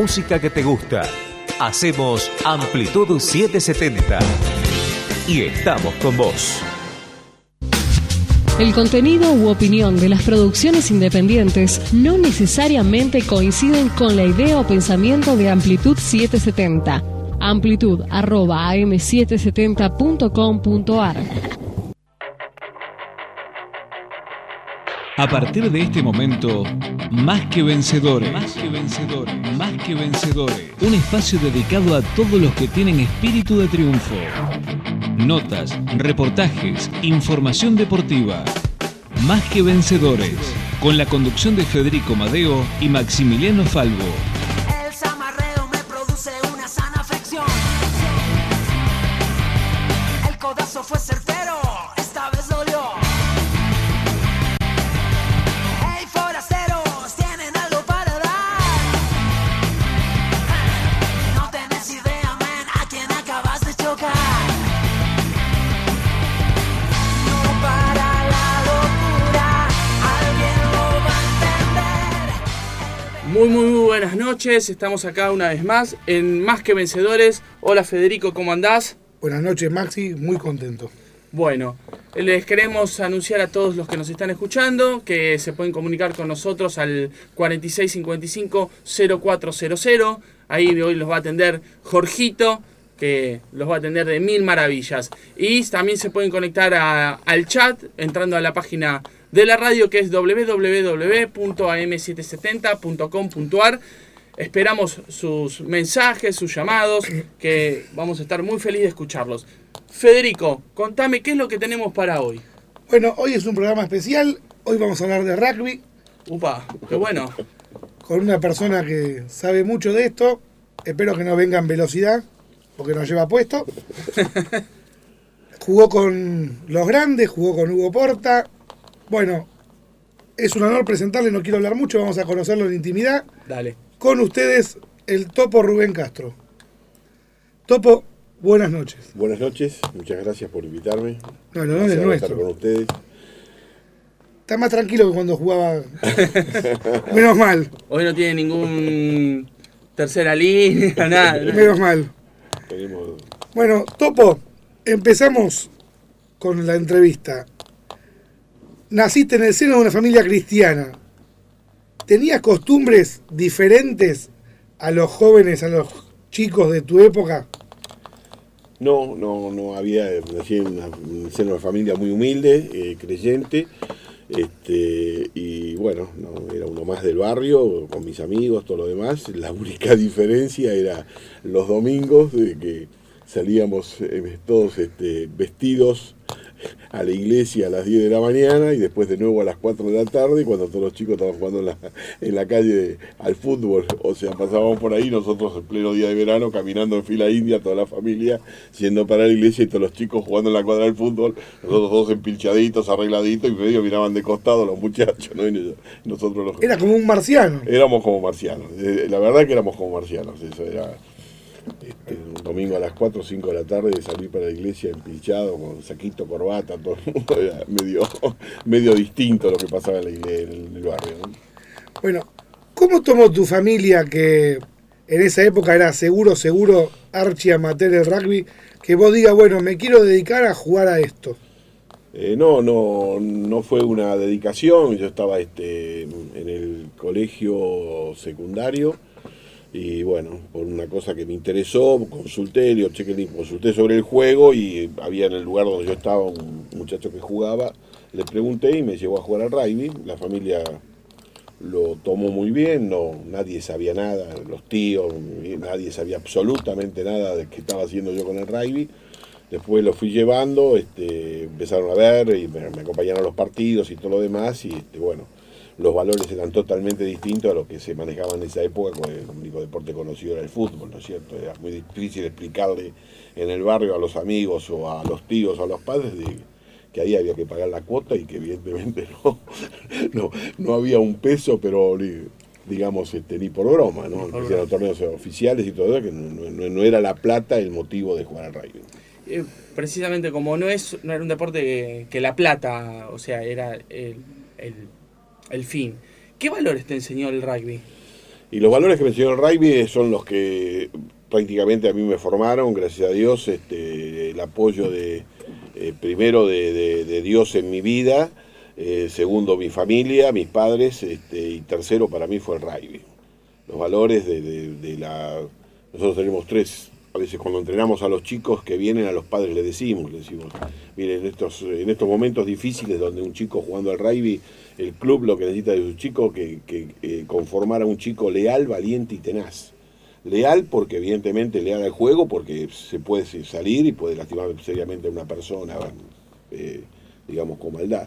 música que te gusta. Hacemos Amplitud 770 y estamos con vos. El contenido u opinión de las producciones independientes no necesariamente coinciden con la idea o pensamiento de Amplitud 770. amplitud@am770.com.ar. A partir de este momento, Más que Vencedores. Más que Vencedores. Más que Vencedores. Un espacio dedicado a todos los que tienen espíritu de triunfo. Notas, reportajes, información deportiva. Más que Vencedores. Con la conducción de Federico Madeo y Maximiliano Falvo. El zamarreo me produce una sana afección. El codazo fue certero, esta vez dolió. Hey, forasteros, tienen algo para dar. No tenés idea, man, a quién acabas de chocar. No para la locura, alguien lo va a entender. Muy buenas noches, estamos acá una vez más en Más que Vencedores. Hola Federico, ¿cómo andás? Buenas noches Maxi, muy contento. Bueno, les queremos anunciar a todos los que nos están escuchando que se pueden comunicar con nosotros al 4655-0400. Ahí hoy los va a atender Jorgito, que los va a atender de mil maravillas. Y también se pueden conectar al chat entrando a la página de la radio, que es www.am770.com.ar. Esperamos sus mensajes, sus llamados, que vamos a estar muy felices de escucharlos. Federico, contame qué es lo que tenemos para hoy. Bueno, hoy es un programa especial, hoy vamos a hablar de rugby. Upa, qué bueno. Con una persona que sabe mucho de esto. Espero que no venga en velocidad, porque nos lleva puesto. Jugó con los grandes, jugó con Hugo Porta. Bueno, es un honor presentarle, no quiero hablar mucho, vamos a conocerlo en intimidad. Dale. Con ustedes, el Topo Rubén Castro. Topo, buenas noches. Buenas noches, muchas gracias por invitarme. No, el honor es nuestro. Estar con ustedes. Está más tranquilo que cuando jugaba. Menos mal. Hoy no tiene ningún tercera línea, nada. Menos mal. Tenemos... Bueno, Topo, empezamos con la entrevista. Naciste en el seno de una familia cristiana. ¿Tenías costumbres diferentes a los jóvenes, a los chicos de tu época? No había, nací en el seno de una familia muy humilde, creyente, y bueno, no, era uno más del barrio, con mis amigos, todo lo demás. La única diferencia era los domingos, de que salíamos todos vestidos a la iglesia a las 10 de la mañana y después de nuevo a las 4 de la tarde, cuando todos los chicos estaban jugando en la calle al fútbol. O sea, pasábamos por ahí nosotros en pleno día de verano caminando en fila india, toda la familia yendo para la iglesia y todos los chicos jugando en la cuadra del fútbol, nosotros todos empilchaditos, arregladitos, y medio miraban de costado los muchachos, ¿no? Y nosotros los... Era como un marciano. Éramos como marcianos, la verdad que éramos como marcianos, eso era... un domingo a las 4 o 5 de la tarde salir para la iglesia empilchado con saquito, corbata, todo el mundo, era medio distinto a lo que pasaba en el barrio, ¿no? Bueno, ¿cómo tomó tu familia, que en esa época era seguro archi amateur el rugby, que vos digas, bueno, me quiero dedicar a jugar a esto? No fue una dedicación. Yo estaba en el colegio secundario. Y bueno, por una cosa que me interesó, consulté sobre el juego y había en el lugar donde yo estaba un muchacho que jugaba, le pregunté y me llevó a jugar al rugby. La familia lo tomó muy bien, nadie sabía nada, los tíos, nadie sabía absolutamente nada de qué estaba haciendo yo con el rugby. Después lo fui llevando, empezaron a ver y me acompañaron a los partidos y todo lo demás y bueno. Los valores eran totalmente distintos a los que se manejaban en esa época, cuando el único deporte conocido era el fútbol, ¿no es cierto? Era muy difícil explicarle en el barrio a los amigos o a los tíos o a los padres que ahí había que pagar la cuota y que evidentemente no había un peso, pero digamos ni por broma, ¿no? Hicieron torneos oficiales y todo eso, que no era la plata el motivo de jugar al rugby. Precisamente como no era un deporte que la plata, o sea, era el fin. ¿Qué valores te enseñó el rugby? Y los valores que me enseñó el rugby son los que prácticamente a mí me formaron, gracias a Dios, el apoyo primero de Dios en mi vida, segundo mi familia, mis padres, y tercero para mí fue el rugby. Los valores nosotros tenemos tres. A veces cuando entrenamos a los chicos que vienen, a los padres les decimos, miren, en estos momentos difíciles donde un chico jugando al rugby, el club lo que necesita de su chico que conformar a un chico leal, valiente y tenaz. Leal porque evidentemente leal al juego, porque se puede salir y puede lastimar seriamente a una persona, digamos con maldad.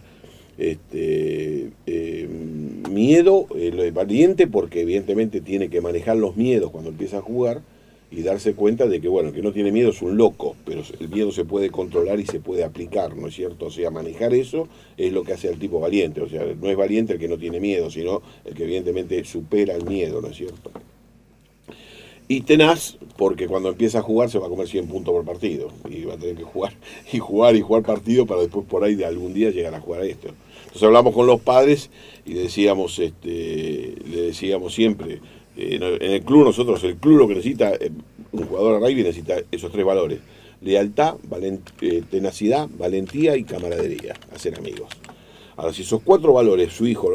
Miedo, valiente porque evidentemente tiene que manejar los miedos cuando empieza a jugar, y darse cuenta de que, bueno, que no tiene miedo es un loco, pero el miedo se puede controlar y se puede aplicar, ¿no es cierto? O sea, manejar eso es lo que hace al tipo valiente. O sea, no es valiente el que no tiene miedo, sino el que evidentemente supera el miedo, ¿no es cierto? Y tenaz, porque cuando empieza a jugar se va a comer 100 puntos por partido, y va a tener que jugar partido para después por ahí de algún día llegar a jugar a esto. Entonces hablamos con los padres y le decíamos siempre, en el club el club lo que necesita, un jugador de rugby necesita esos tres valores: lealtad, tenacidad, valentía y camaradería, hacer amigos. Ahora, si esos cuatro valores su hijo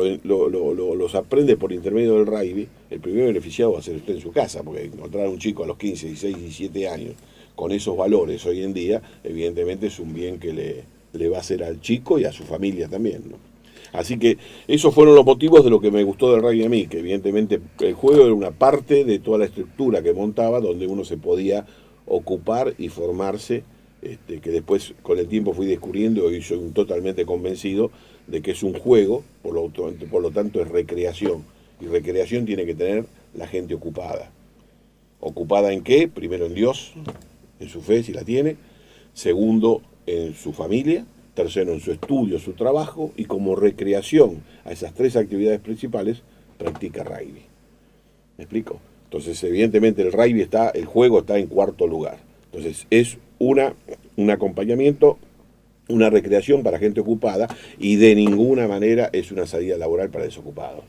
los aprende por intermedio del rugby, el primer beneficiado va a ser usted en su casa, porque encontrar a un chico a los 15, 16, 17 años con esos valores hoy en día, evidentemente es un bien que le va a hacer al chico y a su familia también, ¿no? Así que esos fueron los motivos de lo que me gustó del rugby a mí, que evidentemente el juego era una parte de toda la estructura que montaba, donde uno se podía ocupar y formarse, que después con el tiempo fui descubriendo y soy totalmente convencido de que es un juego, por lo tanto es recreación, y recreación tiene que tener la gente ocupada. ¿Ocupada en qué? Primero en Dios, en su fe si la tiene, segundo en su familia, tercero en su estudio, su trabajo, y como recreación a esas tres actividades principales practica rugby. ¿Me explico? Entonces evidentemente el juego está en cuarto lugar. Entonces es un acompañamiento, una recreación para gente ocupada, y de ninguna manera es una salida laboral para desocupados.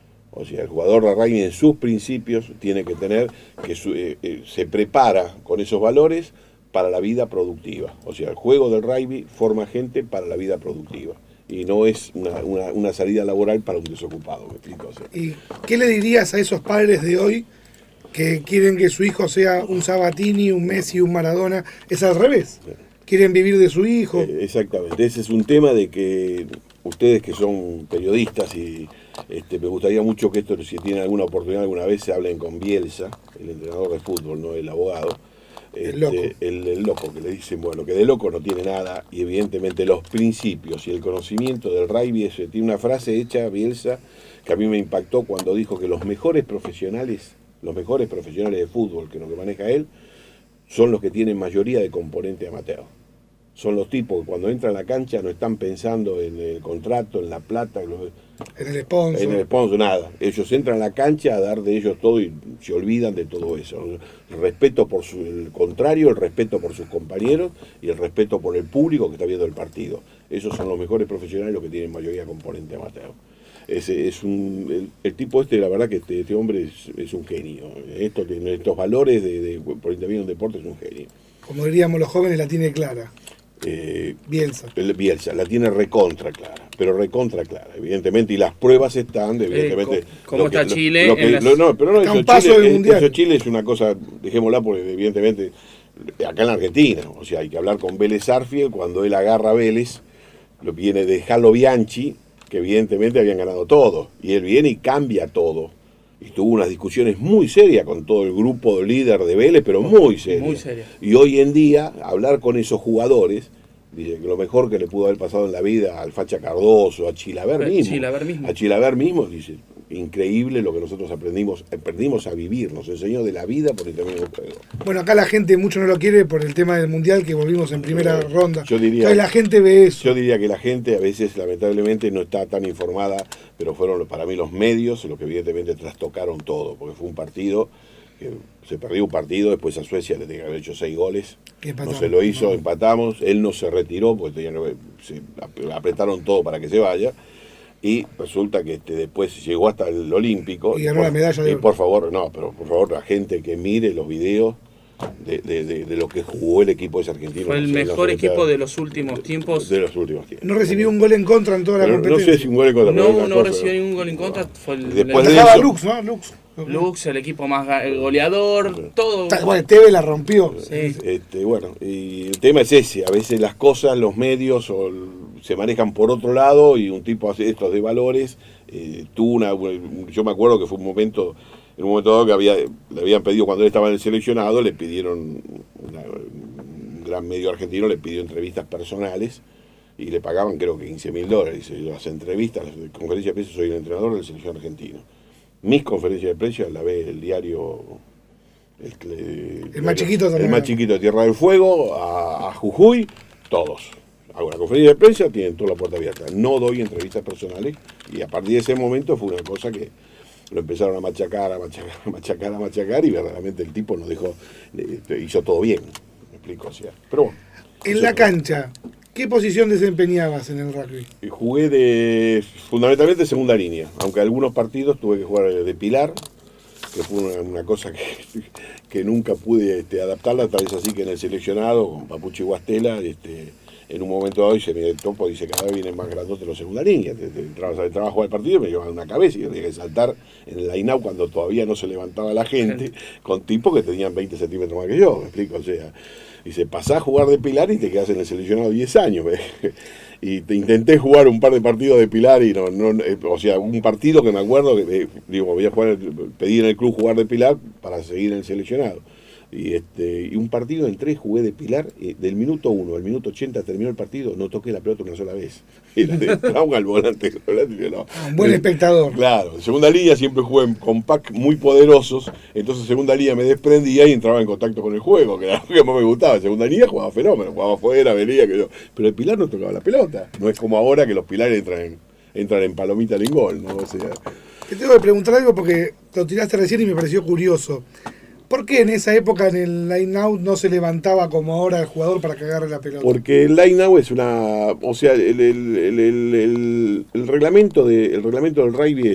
O sea, el jugador de rugby en sus principios tiene que tener que se prepara con esos valores para la vida productiva. O sea, el juego del rugby forma gente para la vida productiva y no es una salida laboral para un desocupado, ¿me explico? O sea, ¿y qué le dirías a esos padres de hoy que quieren que su hijo sea un Sabatini, un Messi, un Maradona? Es al revés. Quieren vivir de su hijo. Exactamente. Ese es un tema de que ustedes que son periodistas, y me gustaría mucho que esto, si tienen alguna oportunidad alguna vez, se hablen con Bielsa, el entrenador de fútbol, no el abogado. El loco, que le dicen, bueno, que de loco no tiene nada, y evidentemente los principios y el conocimiento del rugby, tiene una frase hecha Bielsa que a mí me impactó cuando dijo que los mejores profesionales de fútbol, que lo que maneja él, son los que tienen mayoría de componente amateur. Son los tipos que cuando entran a la cancha no están pensando en el contrato, en la plata, en el sponsor. En el sponsor, nada. Ellos entran a la cancha a dar de ellos todo y se olvidan de todo eso. El respeto por el contrario, el respeto por sus compañeros y el respeto por el público que está viendo el partido. Esos son los mejores profesionales, los que tienen mayoría de componente amateur. El tipo la verdad que este hombre es un genio. Estos valores por intermedio de un deporte es un genio. Como diríamos los jóvenes, la tiene clara. Bielsa la tiene recontra clara, pero recontra clara, evidentemente, y las pruebas están, evidentemente. ¿Cómo está Chile? Eso Chile es una cosa, dejémosla, porque evidentemente acá en la Argentina, o sea, hay que hablar con Vélez Sarsfield cuando él agarra a Vélez, lo viene de Jalo Bianchi, que evidentemente habían ganado todo, y él viene y cambia todo. Y tuvo unas discusiones muy serias con todo el grupo líder de Vélez, pero muy serias. Muy serias. Y hoy en día, hablar con esos jugadores, dice que lo mejor que le pudo haber pasado en la vida al Facha Cardoso, a Chilaver mismo, dice, increíble lo que nosotros aprendimos a vivir, nos enseñó de la vida por intermedio del juego. Bueno, acá la gente mucho no lo quiere por el tema del Mundial, que volvimos en primera ronda. Yo diría, la gente ve eso. Yo diría que la gente a veces lamentablemente no está tan informada, pero fueron para mí los medios los que evidentemente trastocaron todo, porque fue un partido que se perdió un partido, después a Suecia le tenía que haber hecho 6 goles, no se lo hizo, empatamos, él no se retiró porque se apretaron todo para que se vaya. y resulta que después llegó hasta el Olímpico. Y ganó la medalla de oro. Por favor, la gente que mire los videos de lo que jugó el equipo ese argentino. Fue el mejor equipo de los últimos tiempos. De los últimos tiempos. No recibió un gol en contra en toda la Pero competencia. no sé si un gol en contra. pero una No cosa, recibió ningún gol en contra. Fue Después de Dejaba eso- Lux, ¿no? Lux, el equipo más goleador, todo. Bueno, Teve la rompió. Sí. Bueno, y el tema es ese, a veces las cosas, los medios se manejan por otro lado y un tipo hace estos de valores, yo me acuerdo que fue en un momento dado que le habían pedido cuando él estaba en el seleccionado, le pidieron, un gran medio argentino le pidió entrevistas personales y le pagaban creo que $15.000, dice, yo las entrevistas, las conferencias de prensa, soy el entrenador del selección argentino. Mis conferencias de prensa las ve el diario... El más chiquito también. El más chiquito de Tierra del Fuego, a Jujuy, todos. Hago una conferencia de prensa, tienen toda la puerta abierta. No doy entrevistas personales y a partir de ese momento fue una cosa que lo empezaron a machacar y verdaderamente el tipo nos dejó, hizo todo bien. Me explico, o sea. Pero bueno. En la cancha, ¿qué posición desempeñabas en el rugby? Jugué fundamentalmente segunda línea, aunque algunos partidos tuve que jugar de pilar, que fue una cosa que nunca pude adaptarla, tal vez así que en el seleccionado, con Papuchi Guastela, en un momento dado se me el topo, dice, cada vez vienen más grandotes los segunda línea, entrabas a jugar el partido y me llevaban una cabeza y yo tenía que saltar en el line-out cuando todavía no se levantaba la gente, con tipos que tenían 20 centímetros más que yo, me explico, o sea, dice, pasás a jugar de pilar y te quedás en el seleccionado 10 años, y intenté jugar un par de partidos de pilar y o sea, un partido que me acuerdo que voy a jugar, pedí en el club jugar de pilar para seguir en el seleccionado. Y un partido entré, jugué de pilar, del minuto 1 al minuto 80 terminó el partido, no toqué la pelota una sola vez. Y la entraba al volante. No. Un buen espectador. Claro, en segunda línea siempre jugué con pack muy poderosos, entonces en segunda línea me desprendía y entraba en contacto con el juego, que era lo que más me gustaba. En segunda línea jugaba fenómeno, jugaba afuera, venía, pero el pilar no tocaba la pelota. No es como ahora que los pilares entran en palomita en gol, ¿no? O sea, Te tengo que preguntar algo porque lo tiraste recién y me pareció curioso. ¿Por qué en esa época en el line-out no se levantaba como ahora el jugador para que agarre la pelota? porque el line-out es o sea, el reglamento del rugby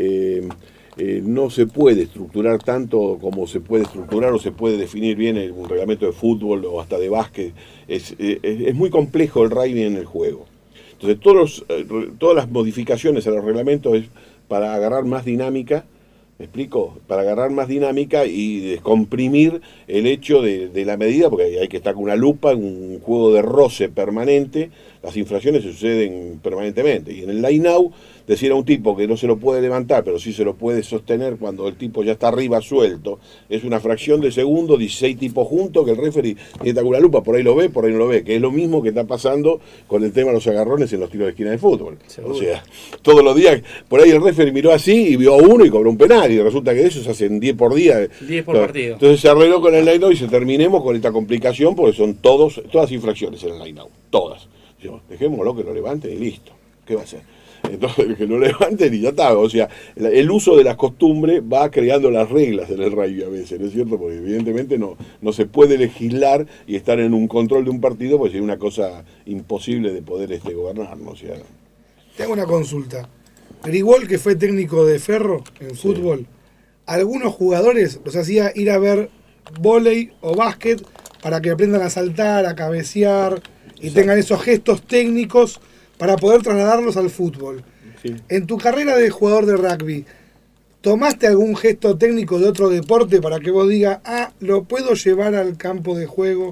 no se puede estructurar tanto como se puede estructurar o se puede definir bien un reglamento de fútbol o hasta de básquet. Es muy complejo el rugby en el juego. Entonces todas las modificaciones a los reglamentos es para agarrar más dinámica. ¿Me explico? Para agarrar más dinámica y descomprimir el hecho de la medida, porque hay que estar con una lupa, un juego de roce permanente, las infracciones se suceden permanentemente. Y en el line-out, decir a un tipo que no se lo puede levantar, pero sí se lo puede sostener cuando el tipo ya está arriba suelto, es una fracción de segundo, 16 tipos juntos, que el referee tiene que estar con una lupa, por ahí lo ve, por ahí no lo ve, que es lo mismo que está pasando con el tema de los agarrones en los tiros de esquina de fútbol. Seguro. O sea, todos los días, por ahí el referee miró así y vio a uno y cobró un penal, y resulta que de esos hacen 10 por día. 10 por partido. Entonces se arregló con el line-out y se terminemos con esta complicación, porque son todas infracciones en el line-out, todas. Yo, dejémoslo que lo levanten y listo. ¿Qué va a hacer? Entonces, que lo levanten y ya está. O sea, el uso de las costumbres va creando las reglas en el rugby a veces, ¿no es cierto? Porque evidentemente no se puede legislar y estar en un control de un partido, porque es una cosa imposible de poder gobernar, ¿no? O sea, Te hago una consulta. Grigol, que fue técnico de Ferro en fútbol, algunos jugadores los hacía ir a ver vóley o básquet para que aprendan a saltar, a cabecear y tengan esos gestos técnicos para poder trasladarlos al fútbol. sí. En tu carrera de jugador de rugby, ¿tomaste algún gesto técnico de otro deporte para que vos digas, lo puedo llevar al campo de juego?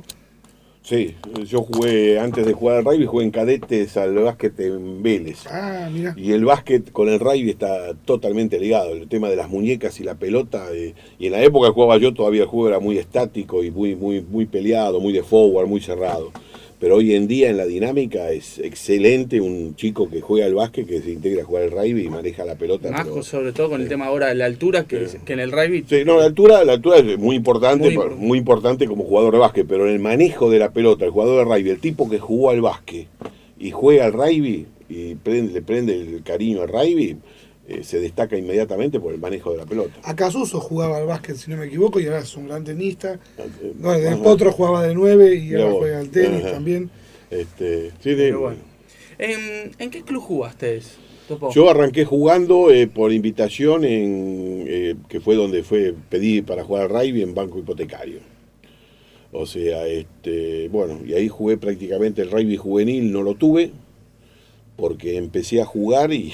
Sí, yo jugué, antes de jugar al rugby, jugué en cadetes al básquet en Vélez. Mira. Y el básquet con el rugby está totalmente ligado, el tema de las muñecas y la pelota. Y en la época que jugaba yo todavía el juego era muy estático y muy peleado, muy de forward, muy cerrado. Pero hoy en día en la dinámica es excelente un chico que juega al básquet, que se integra a jugar al rugby y maneja la pelota. Más pero, sobre todo con el tema ahora de la altura, que en el rugby. sí, no, la altura es muy importante, muy importante como jugador de básquet, pero en el manejo de la pelota, el jugador de rugby, el tipo que jugó al básquet y juega al rugby y le prende el cariño al rugby, se destaca inmediatamente por el manejo de la pelota. Acasuso jugaba al básquet, si no me equivoco, y ahora es un gran tenista. No, el Potro jugaba de 9 y ahora juega al tenis también. Sí, Pero bueno. ¿En qué club jugaste? Topo? Yo arranqué jugando por invitación que fue donde pedí para jugar al rugby en Banco Hipotecario. O sea, bueno, y ahí jugué prácticamente el rugby juvenil, no lo tuve, porque empecé a jugar y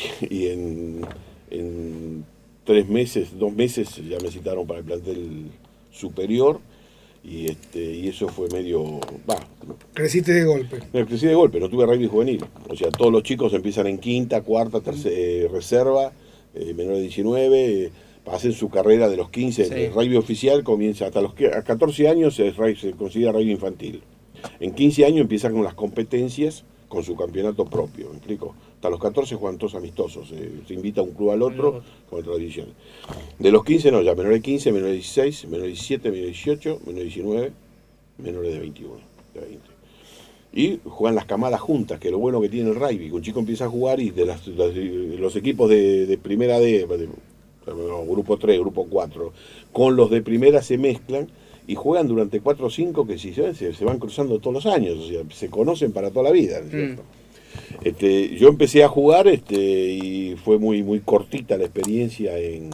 en 2 meses ya me citaron para el plantel superior y eso fue medio... Creciste de golpe. No, crecí de golpe, no tuve rugby juvenil. O sea, todos los chicos empiezan en quinta, cuarta, reserva, menor de 19, hacen su carrera de los 15. Sí. El rugby oficial comienza hasta a 14 años, se considera rugby infantil. En 15 años empiezan con las competencias, con su campeonato propio, ¿me explico? Hasta los 14 juegan todos amistosos, se invita a un club al otro con otra división. De los 15 no, ya menor de 15, menor de 16, menor de 17, menor de 18, menor de 19, menores de 21, de 20. Y juegan las camadas juntas, que es lo bueno que tiene el rugby, que un chico empieza a jugar y de los equipos de primera D, grupo 3, grupo 4, con los de primera se mezclan y juegan durante 4 o 5 que si se van cruzando todos los años, o sea, se conocen para toda la vida, ¿no es cierto? Yo empecé a jugar y fue muy cortita la experiencia en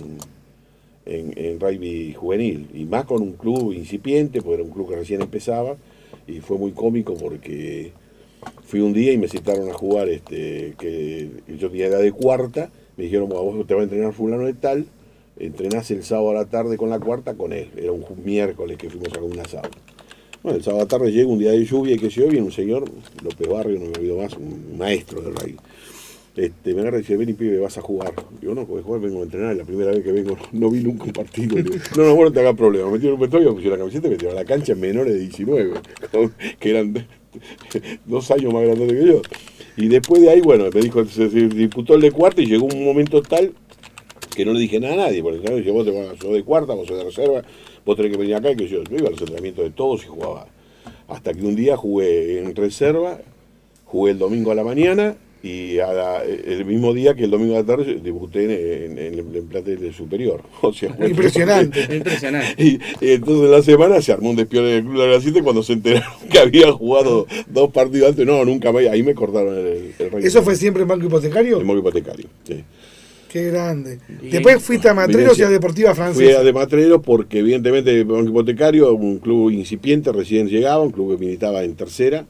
rugby juvenil, y más con un club incipiente, porque era un club que recién empezaba, y fue muy cómico porque fui un día y me citaron a jugar, que yo tenía edad de cuarta, me dijeron, bueno, vos te va a entrenar fulano de tal, entrenás el sábado a la tarde con la cuarta con él, era un miércoles que fuimos a un asado. Bueno, el sábado a la tarde llega un día de lluvia y que se viene un señor, López Barrio, no me olvido más, un maestro del rugby. Me agarra y dice, ven y pibe, vas a jugar. Digo, no, porque jugar vengo a entrenar, es la primera vez que vengo, no vi nunca un partido. Digo, no, bueno, no te hagas problema. Me metieron un vestuario, me pusieron la camiseta y me tiraron a la cancha en menores de 19, que eran 2 años más grandes que yo. Y después de ahí, bueno, me dijo, se disputó el de cuarta y llegó un momento tal que no le dije nada a nadie, porque ¿sabes? Dije, vos sos de cuarta, vos sos de reserva, vos tenés que venir acá, y que yo iba a los entrenamientos de todos y jugaba. Hasta que un día jugué en reserva, jugué el domingo a la mañana, y el mismo día que el domingo a la tarde debuté en el plantel superior. O sea, impresionante. Impresionante. Y entonces en la semana se armó un despiole en el Club de la 7 cuando se enteraron que había jugado 2 partidos antes. No, nunca más, ahí me cortaron el rey. ¿Eso fue siempre en Banco Hipotecario? En Banco Hipotecario, sí. Qué grande. Después fuiste a Matreros y a Deportiva Francesa. Fui a de Matreros porque evidentemente Banco Hipotecario, un club incipiente, recién llegaba, un club que militaba en tercera.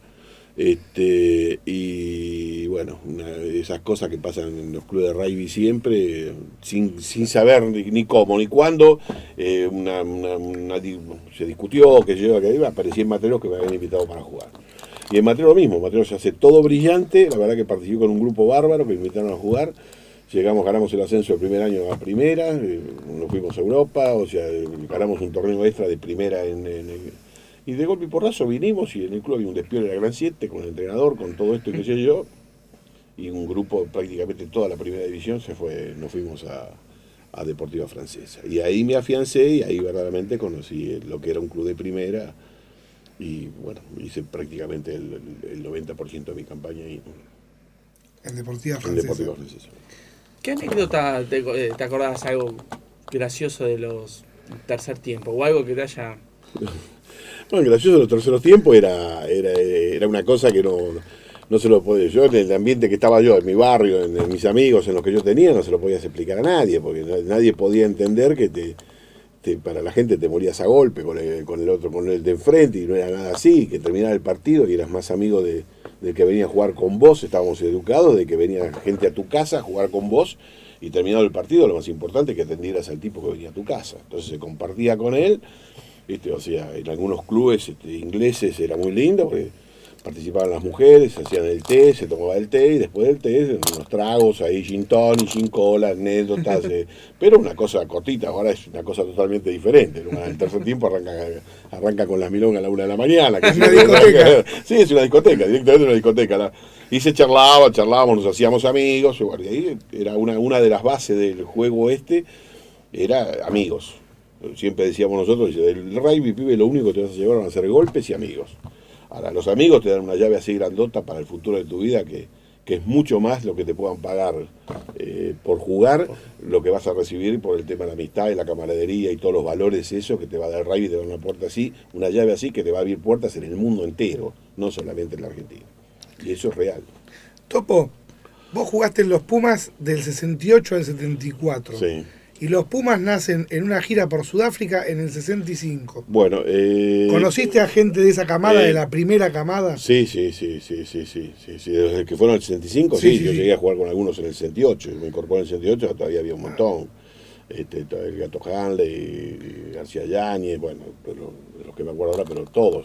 Y bueno, una de esas cosas que pasan en los clubes de rugby siempre, sin saber ni cómo ni cuándo, se discutió que yo que iba, aparecí en Matreros que me habían invitado para jugar. Y en Matreros lo mismo, Matreros se hace todo brillante, la verdad que participé con un grupo bárbaro que me invitaron a jugar. Ganamos el ascenso del primer año a primera, nos fuimos a Europa, o sea, ganamos un torneo extra de primera y de golpe y porrazo vinimos y en el club había un despiole de la Gran 7 con el entrenador, con todo esto y qué sé yo, y un grupo, prácticamente toda la primera división nos fuimos a Deportiva Francesa. Y ahí me afiancé y ahí verdaderamente conocí lo que era un club de primera y bueno, hice prácticamente el 90% de mi campaña ahí. En Deportiva Francesa. ¿Qué anécdota te acordás algo gracioso de los tercer tiempo o algo que te haya... Bueno, gracioso de los terceros tiempos era una cosa que no se lo podía. Yo en el ambiente que estaba yo, en mi barrio, en mis amigos, en los que yo tenía, no se lo podías explicar a nadie, porque nadie podía entender que para la gente te morías a golpe con el de enfrente y no era nada así, que terminaba el partido y eras más amigo del que venía a jugar con vos, estábamos educados, de que venía gente a tu casa a jugar con vos y terminado el partido lo más importante es que atendieras al tipo que venía a tu casa. Entonces se compartía con él, o sea, en algunos clubes ingleses era muy lindo porque participaban las mujeres, hacían el té, se tomaba el té y después del té unos tragos ahí, gin tonic, gin cola, anécdotas, pero una cosa cortita, ahora es una cosa totalmente diferente. El tercer tiempo arranca con las milongas a la 1 de la mañana. Es una discoteca. Sí, es una discoteca, directamente una discoteca. Y se charlábamos, nos hacíamos amigos, y ahí era una de las bases del juego era amigos. Siempre decíamos nosotros, del rugby, pibe, lo único que te vas a llevar van a ser golpes y amigos. Ahora, los amigos te dan una llave así grandota para el futuro de tu vida que es mucho más lo que te puedan pagar por jugar, lo que vas a recibir por el tema de la amistad y la camaradería y todos los valores, eso que te va a dar el rugby, te va a dar una puerta así, una llave así que te va a abrir puertas en el mundo entero, no solamente en la Argentina. Y eso es real. Topo, Vos jugaste en los Pumas del 68 al 74. Sí. Y los Pumas nacen en una gira por Sudáfrica en el 65. Bueno, ¿Conociste a gente de esa camada, de la primera camada? Sí. Desde que fueron el 65, sí. Yo llegué a jugar con algunos en el 68. Me incorporé en el 68, todavía había un montón. El Gato Hanley, García Yáñez, bueno, de los que me acuerdo ahora, pero todos.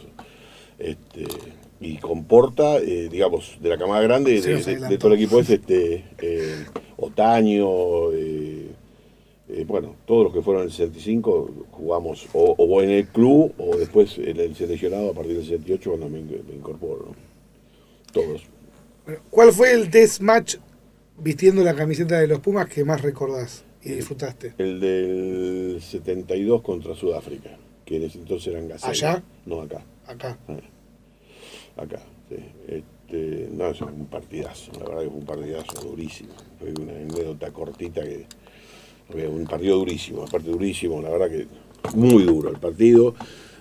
Y con Porta, digamos, de la camada grande, de todo el equipo es Otaño, bueno, todos los que fueron en el 65 jugamos o en el club o después en el seleccionado a partir del 68 cuando me incorporo, ¿no? Todos. ¿Cuál fue el test match vistiendo la camiseta de los Pumas que más recordás y disfrutaste? El del 72 contra Sudáfrica, que en ese entonces eran Gacela. ¿Allá? No, acá. Acá. Acá, sí. No, eso fue un partidazo, la verdad que fue un partidazo durísimo. Fue una anécdota cortita que... Un partido durísimo, aparte durísimo, la verdad que muy duro el partido.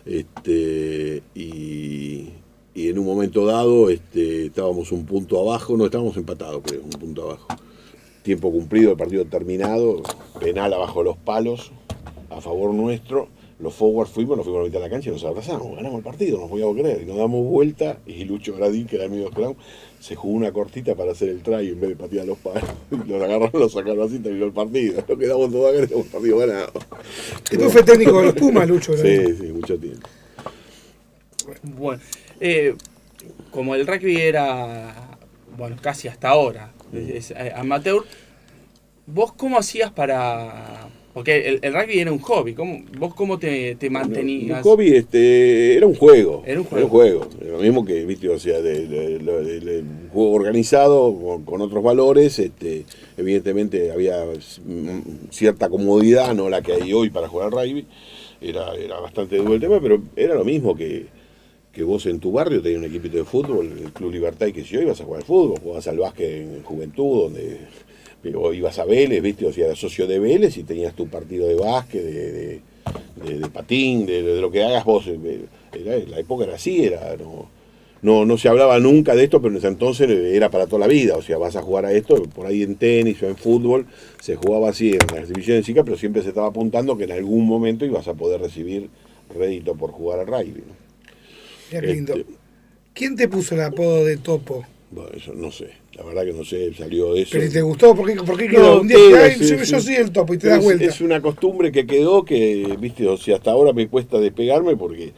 Y en un momento dado estábamos un punto abajo, no, estábamos empatados, creo, un punto abajo. Tiempo cumplido, el partido terminado, penal abajo los palos, a favor nuestro. Los forwards nos fuimos a la mitad de la cancha y nos abrazamos, ganamos el partido, nos podíamos creer. Y nos damos vuelta y Lucho Gradín, que era el medio scrum, se jugó una cortita para hacer el try en vez de patear los palos. Y los agarraron, los sacaron así y terminó el partido. Nos quedamos todos acá y teníamos un partido ganado. Después fue técnico de los Pumas, Lucho Gradín. Sí, mucho tiempo. Bueno, como el rugby era, bueno, casi hasta ahora, es amateur, ¿vos cómo hacías para...? Porque el rugby era un hobby, ¿vos cómo te mantenías? Un hobby era un juego. Era un juego. Lo mismo que, viste, o sea, un juego organizado con otros valores. Evidentemente había cierta comodidad, no la que hay hoy para jugar al rugby. Era bastante duro el tema, pero era lo mismo que vos en tu barrio tenías un equipito de fútbol, el Club Libertad y que si yo ibas a jugar al fútbol, jugabas al básquet en Juventud, donde... O ibas a Vélez, ¿viste? O sea, eras socio de Vélez y tenías tu partido de básquet, de patín, de lo que hagas vos. La época era así, no se hablaba nunca de esto, pero en ese entonces era para toda la vida. O sea, vas a jugar a esto, por ahí en tenis o en fútbol, se jugaba así en las divisiones chicas, pero siempre se estaba apuntando que en algún momento ibas a poder recibir rédito por jugar al rugby, ¿no? Mira qué lindo. ¿Quién te puso el apodo de Topo? Bueno, eso no sé, la verdad que no sé, salió de eso. ¿Pero te gustó? ¿Por qué quedó? Un día yo soy el Topo y te das vuelta. Es una costumbre que quedó que, viste, o sea, hasta ahora me cuesta despegarme porque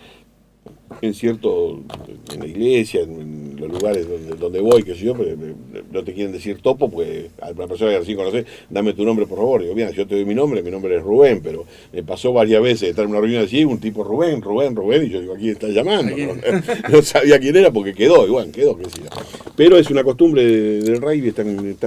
en la iglesia, en los lugares donde voy, que sé yo, pero no te quieren decir Topo, porque a una persona que así conoce, dame tu nombre por favor. Digo, mira, yo te doy mi nombre es Rubén, pero me pasó varias veces de estar en una reunión así, un tipo Rubén, y yo digo, ¿a quién estás llamando? No sabía quién era porque quedó, igual, quedó, qué sé yo. Pero es una costumbre del rugby,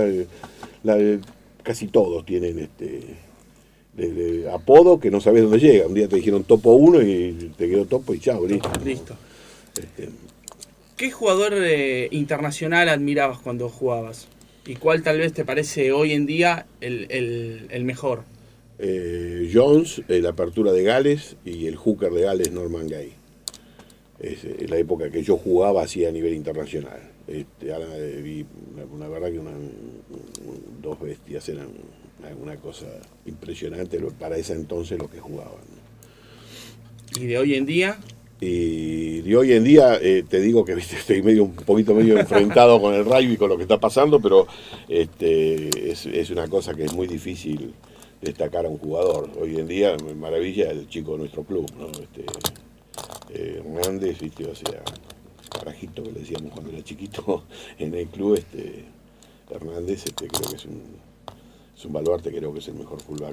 casi todos tienen de apodo que no sabes dónde llega. Un día te dijeron Topo 1 y te quedó Topo y chao, listo. ¿Qué jugador internacional admirabas cuando jugabas? ¿Y cuál tal vez te parece hoy en día el mejor? Jones, la apertura de Gales y el hooker de Gales, Norman Gay. Es la época que yo jugaba así a nivel internacional. Ahora vi, la verdad que dos bestias eran una cosa impresionante para ese entonces lo que jugaban. ¿Y de hoy en día? Y de hoy en día te digo que estoy un poquito medio enfrentado con el rugby, con lo que está pasando, pero es una cosa que es muy difícil destacar a un jugador. Hoy en día, maravilla el chico de nuestro club, ¿no? Hernández, ¿viste? O sea, Carajito, que le decíamos cuando era chiquito en el club, Hernández, creo que es un baluarte, creo que es el mejor fullback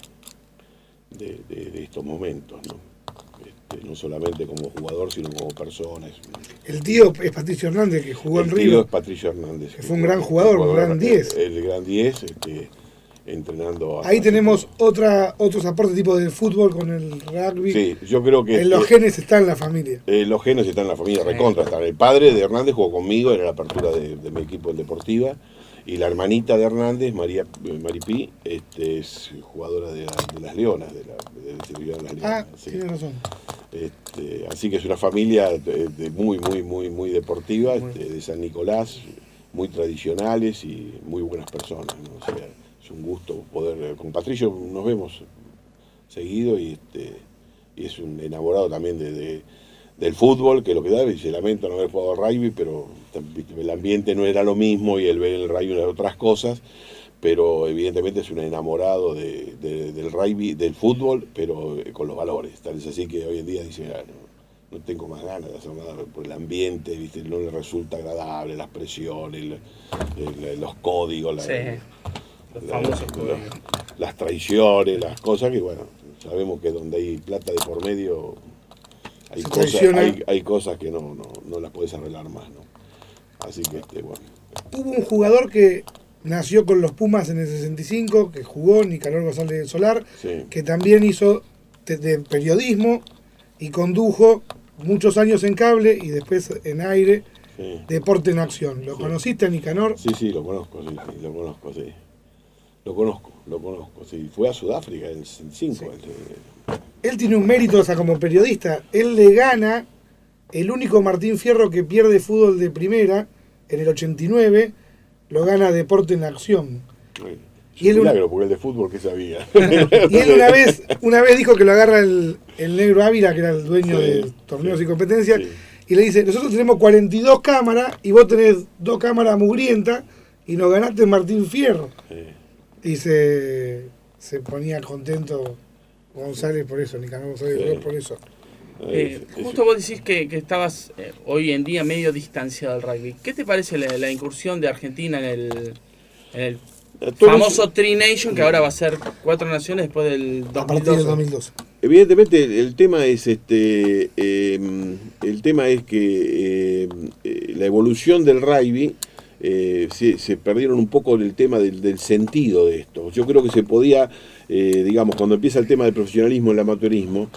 de estos momentos, ¿no? No solamente como jugador, sino como persona. El tío es Patricio Hernández, que jugó en River. El tío es Patricio Hernández. Que fue un gran jugador, un gran 10. El gran 10, entrenando. Ahí tenemos otros aportes tipo del fútbol con el rugby. Sí, yo creo que... En los genes está en la familia. Los genes están en la familia, recontra. Están. El padre de Hernández jugó conmigo, era la apertura de mi equipo en Deportiva. Y la hermanita de Hernández, Maripí, es jugadora de las Leonas, de las Leonas. Ah, sí. Tienes razón. Así que es una familia muy deportiva, de San Nicolás, muy tradicionales y muy buenas personas, ¿no? O sea, es un gusto poder, con Patricio nos vemos seguido y es un enamorado también del fútbol, que lo que da, y se lamenta no haber jugado al rugby, pero el ambiente no era lo mismo y el ver el rugby era otras cosas, pero evidentemente es un enamorado del rugby, del fútbol, pero con los valores. Tal es así que hoy en día dice, no tengo más ganas de hacer nada por el ambiente, ¿viste? No le resulta agradable, las presiones, los códigos, los famosos códigos. Las traiciones, las cosas que, bueno, sabemos que donde hay plata de por medio hay cosas que no las puedes arreglar más, ¿no? Así que, bueno. Hubo un jugador que nació con los Pumas en el 65, que jugó, Nicanor González Solar, Sí. que también hizo de periodismo y condujo muchos años en cable y después en aire, Sí. Deporte en Acción. ¿Lo conociste a Nicanor? Sí, lo conozco, sí. Lo conozco, sí. Fue a Sudáfrica en el 65. Sí. Él tiene un mérito, o sea, como periodista. Él le gana el único Martín Fierro que pierde fútbol de primera, en el 89, lo gana Deporte en Acción. Y él milagro, porque el de fútbol, ¿qué sabía? Y él una vez dijo que lo agarra el Negro Ávila, que era el dueño de torneos y competencias, y le dice, nosotros tenemos 42 cámaras y vos tenés 2 cámaras mugrientas y nos ganaste Martín Fierro. Y se ponía contento González por eso, Nicanor González por eso. Justo vos decís que estabas hoy en día medio distanciado del rugby. ¿Qué te parece la incursión de Argentina en el famoso Tri Nation, que ahora va a ser 4 naciones después del 2012? A partir del 2012. Evidentemente el tema es que la evolución del rugby se perdieron un poco el tema del sentido de esto. Yo creo que se podía, digamos, cuando empieza el tema del profesionalismo, el amateurismo,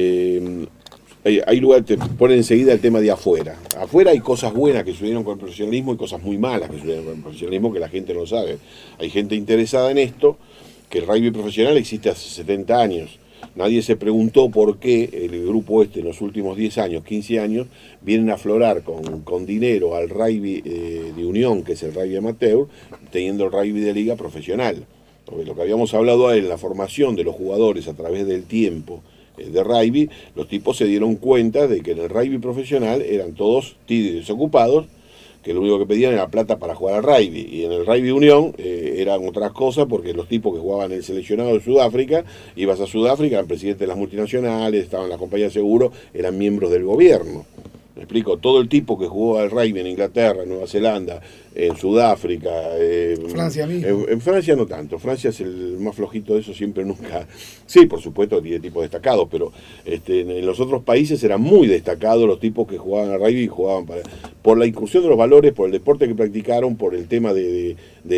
hay lugar, te ponen enseguida el tema de afuera. Afuera hay cosas buenas que sucedieron con el profesionalismo y cosas muy malas que sucedieron con el profesionalismo que la gente no sabe. Hay gente interesada en esto, que el rugby profesional existe hace 70 años. Nadie se preguntó por qué el grupo en los últimos 10 años, 15 años, vienen a aflorar con dinero al rugby de unión, que es el rugby amateur, teniendo el rugby de liga profesional. Porque lo que habíamos hablado en la formación de los jugadores a través del tiempo de rugby, los tipos se dieron cuenta de que en el rugby profesional eran todos tigres desocupados, que lo único que pedían era plata para jugar al rugby, y en el rugby unión eran otras cosas, porque los tipos que jugaban en el seleccionado de Sudáfrica, ibas a Sudáfrica, eran presidentes de las multinacionales, estaban en la compañía de seguro, eran miembros del gobierno. Me explico, todo el tipo que jugó al rugby en Inglaterra, en Nueva Zelanda, en Sudáfrica, Francia mismo. En Francia no tanto, Francia es el más flojito de eso, siempre, nunca. Sí, por supuesto, tiene tipos destacados, pero en los otros países eran muy destacados los tipos que jugaban al rugby y jugaban por la incursión de los valores, por el deporte que practicaron, por el tema de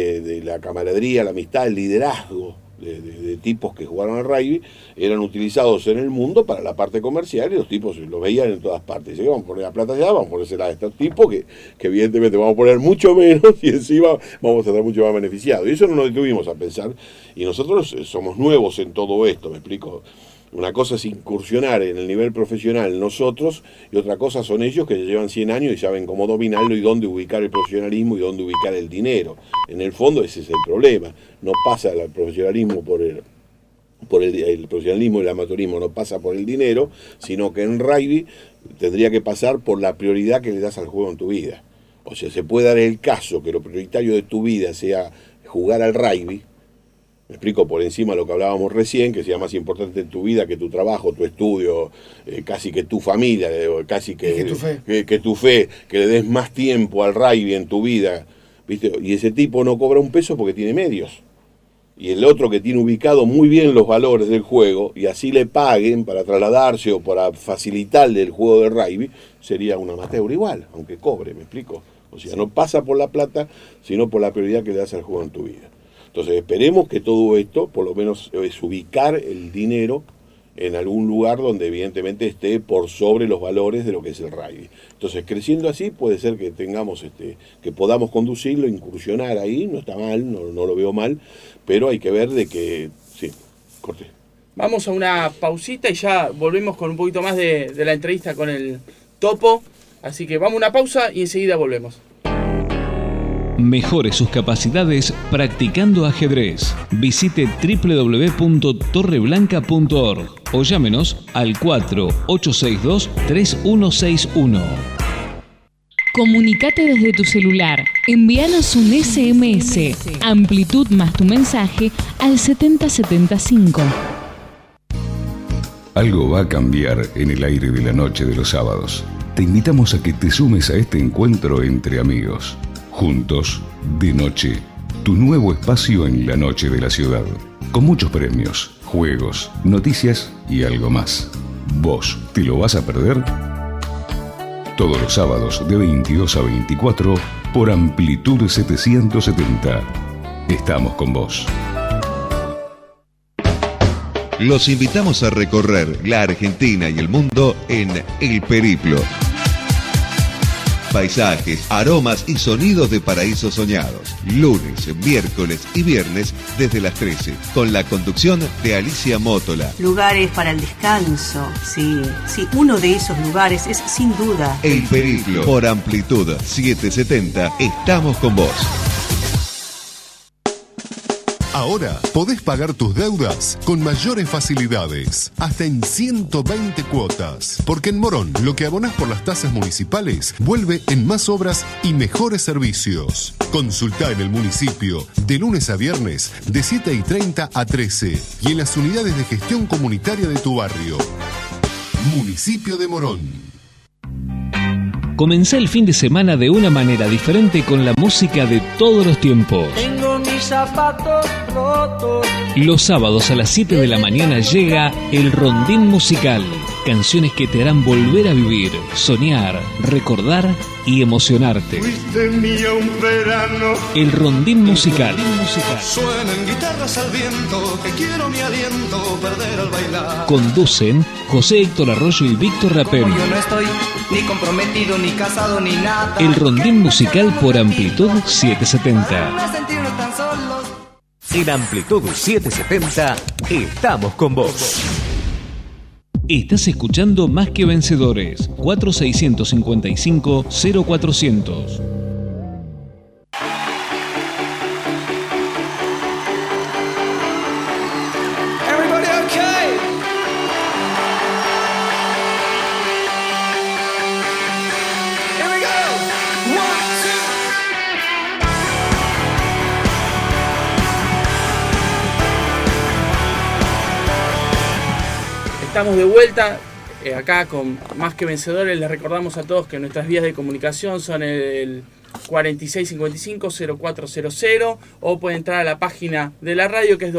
la camaradería, la amistad, el liderazgo. De tipos que jugaron al rugby, eran utilizados en el mundo para la parte comercial y los tipos los veían en todas partes. Dicen, vamos a poner la plata allá, vamos a ponérsela a estos tipos que evidentemente vamos a poner mucho menos y encima vamos a estar mucho más beneficiados. Y eso no nos detuvimos a pensar. Y nosotros somos nuevos en todo esto, me explico. Una cosa es incursionar en el nivel profesional nosotros y otra cosa son ellos que llevan 100 años y saben cómo dominarlo y dónde ubicar el profesionalismo y dónde ubicar el dinero. En el fondo ese es el problema. No pasa el profesionalismo por el profesionalismo y el amateurismo no pasa por el dinero, sino que en rugby tendría que pasar por la prioridad que le das al juego en tu vida. O sea, se puede dar el caso que lo prioritario de tu vida sea jugar al rugby. Me explico, por encima de lo que hablábamos recién, que sea más importante en tu vida que tu trabajo, tu estudio, casi que tu familia, casi que tu fe, que le des más tiempo al rugby en tu vida, ¿viste? Y ese tipo no cobra un peso porque tiene medios. Y el otro que tiene ubicado muy bien los valores del juego y así le paguen para trasladarse o para facilitarle el juego de rugby, sería un amateur igual, aunque cobre, ¿me explico? O sea, no pasa por la plata, sino por la prioridad que le das al juego en tu vida. Entonces esperemos que todo esto, por lo menos, es ubicar el dinero en algún lugar donde evidentemente esté por sobre los valores de lo que es el rugby. Entonces, creciendo así, puede ser que tengamos, que podamos conducirlo, incursionar ahí, no está mal, no lo veo mal, pero hay que ver de que, sí, corte. Vamos a una pausita y ya volvemos con un poquito más de la entrevista con el Topo, así que vamos a una pausa y enseguida volvemos. Mejore sus capacidades practicando ajedrez. Visite www.torreblanca.org o llámenos al 4862-3161. Comunicate desde tu celular. Envíanos un SMS. Amplitud más tu mensaje al 7075. Algo va a cambiar en el aire de la noche de los sábados. Te invitamos a que te sumes a este encuentro entre amigos. Juntos, de noche, tu nuevo espacio en la noche de la ciudad. Con muchos premios, juegos, noticias y algo más. ¿Vos te lo vas a perder? Todos los sábados de 22 a 24 por Amplitud 770. Estamos con vos. Los invitamos a recorrer la Argentina y el mundo en El Periplo. Paisajes, aromas y sonidos de paraísos soñados. Lunes, miércoles y viernes desde las 13. Con la conducción de Alicia Mótola. Lugares para el descanso. Sí, uno de esos lugares es sin duda El Periplo. Por Amplitud 770. Estamos con vos. Ahora podés pagar tus deudas con mayores facilidades, hasta en 120 cuotas. Porque en Morón, lo que abonás por las tasas municipales vuelve en más obras y mejores servicios. Consultá en el municipio de lunes a viernes de 7:30 a 13 y en las unidades de gestión comunitaria de tu barrio. Municipio de Morón. Comencé el fin de semana de una manera diferente con la música de todos los tiempos. Tengo mis zapatos rotos. Los sábados a las 7 de la mañana llega el Rondín Musical. Canciones que te harán volver a vivir, soñar, recordar y emocionarte. Fuiste mía un verano. El Rondín Musical. Suenan guitarras al viento, que quiero mi aliento perder al bailar. Conducen José Héctor Arroyo y Víctor Rapel. Como yo no estoy ni comprometido, ni casado, ni nada. El Rondín Musical por Amplitud 770. En Amplitud 770 estamos con vos. Estás escuchando Más que Vencedores. 4655-0400. Estamos de vuelta acá con Más que Vencedores. Les recordamos a todos que nuestras vías de comunicación son el 4655-0400 o pueden entrar a la página de la radio que es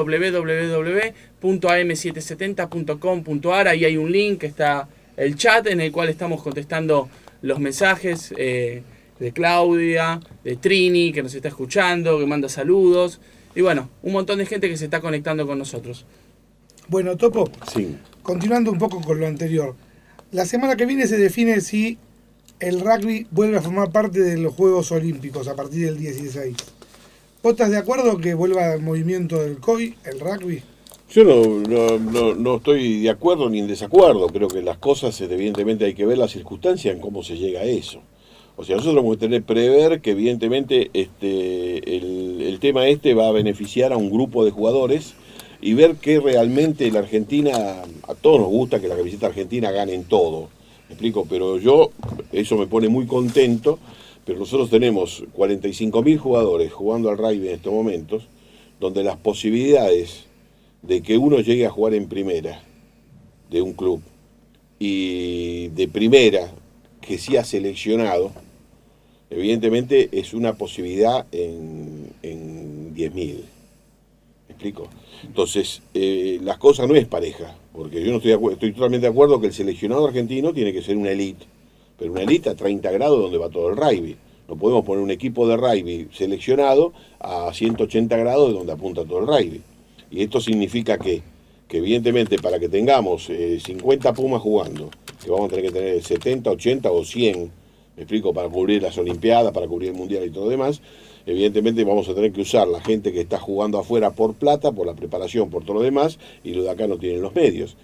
www.am770.com.ar. Ahí hay un link, está el chat en el cual estamos contestando los mensajes de Claudia, de Trini, que nos está escuchando, que manda saludos. Y bueno, un montón de gente que se está conectando con nosotros. Bueno, Topo, sí. Continuando un poco con lo anterior. La semana que viene se define si el rugby vuelve a formar parte de los Juegos Olímpicos a partir del 16. ¿Vos estás de acuerdo que vuelva al movimiento del COI, el rugby? Yo no estoy de acuerdo ni en desacuerdo. Creo que las cosas, evidentemente, hay que ver las circunstancias en cómo se llega a eso. O sea, nosotros vamos a tener que prever que, evidentemente, el tema va a beneficiar a un grupo de jugadores y ver que realmente la Argentina, a todos nos gusta que la camiseta argentina gane en todo, ¿me explico? Pero eso me pone muy contento, pero nosotros tenemos 45.000 jugadores jugando al rugby en estos momentos, donde las posibilidades de que uno llegue a jugar en primera de un club y de primera que sea seleccionado, evidentemente es una posibilidad en 10.000. ¿Explico? Entonces, las cosas no es pareja, porque yo no estoy totalmente de acuerdo que el seleccionado argentino tiene que ser una elite, pero una elite a 30 grados donde va todo el rugby. No podemos poner un equipo de rugby seleccionado a 180 grados de donde apunta todo el rugby. Y esto significa que evidentemente para que tengamos 50 Pumas jugando, que vamos a tener que tener 70, 80 o 100, me explico, para cubrir las Olimpiadas, para cubrir el Mundial y todo lo demás. Evidentemente vamos a tener que usar la gente que está jugando afuera por plata, por la preparación, por todo lo demás, y los de acá no tienen los medios.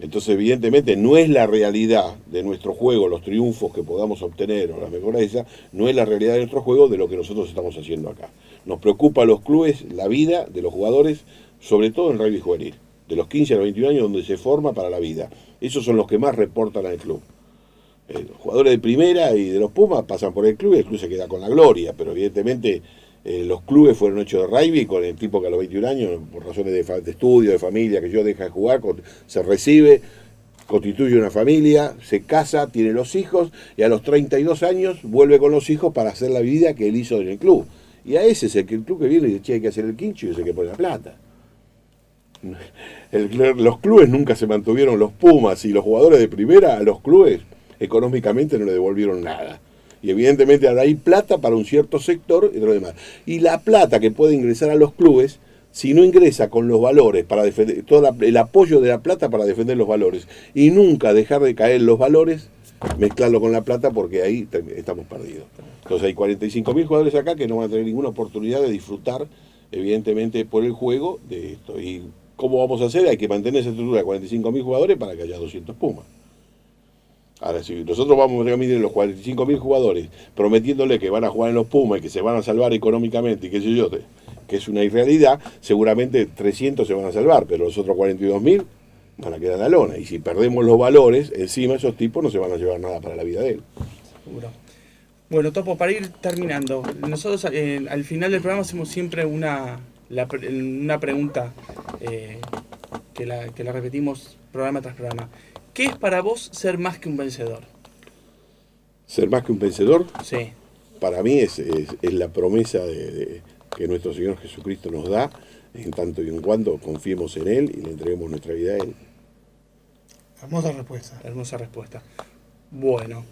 Entonces, evidentemente, no es la realidad de nuestro juego, los triunfos que podamos obtener o las mejoras esas, no es la realidad de nuestro juego de lo que nosotros estamos haciendo acá. Nos preocupa a los clubes la vida de los jugadores, sobre todo en rugby juvenil, de los 15 a los 21 años, donde se forma para la vida. Esos son los que más reportan al club. Los jugadores de primera y de los Pumas pasan por el club y el club se queda con la gloria, pero evidentemente los clubes fueron hechos de rugby con el tipo que a los 21 años, por razones de estudio, de familia, que yo deja de jugar, se recibe, constituye una familia, se casa, tiene los hijos y a los 32 años vuelve con los hijos para hacer la vida que él hizo en el club. Y a ese es el club que viene y dice, che, hay que hacer el quincho y es el que pone la plata. Los clubes nunca se mantuvieron, los Pumas y los jugadores de primera, a los clubes económicamente no le devolvieron nada. Y evidentemente ahora hay plata para un cierto sector y lo demás. Y la plata que puede ingresar a los clubes, si no ingresa con los valores para defender, todo el apoyo de la plata para defender los valores, y nunca dejar de caer los valores, mezclarlo con la plata, porque ahí estamos perdidos. Entonces hay 45.000 jugadores acá que no van a tener ninguna oportunidad de disfrutar, evidentemente, por el juego de esto. ¿Y cómo vamos a hacer? Hay que mantener esa estructura de 45.000 jugadores para que haya 200 Pumas. Ahora, si nosotros vamos a medir los 45.000 jugadores prometiéndole que van a jugar en los Pumas y que se van a salvar económicamente y qué sé yo, que es una irrealidad, seguramente 300 se van a salvar, pero los otros 42.000 van a quedar en la lona. Y si perdemos los valores, encima esos tipos no se van a llevar nada para la vida de él. Seguro. Bueno, Topo, para ir terminando, nosotros al final del programa hacemos siempre una pregunta que la repetimos programa tras programa. ¿Qué es para vos ser más que un vencedor? ¿Ser más que un vencedor? Sí. Para mí es la promesa que nuestro Señor Jesucristo nos da, en tanto y en cuanto confiemos en Él y le entreguemos nuestra vida a Él. Hermosa respuesta. Hermosa respuesta. Bueno,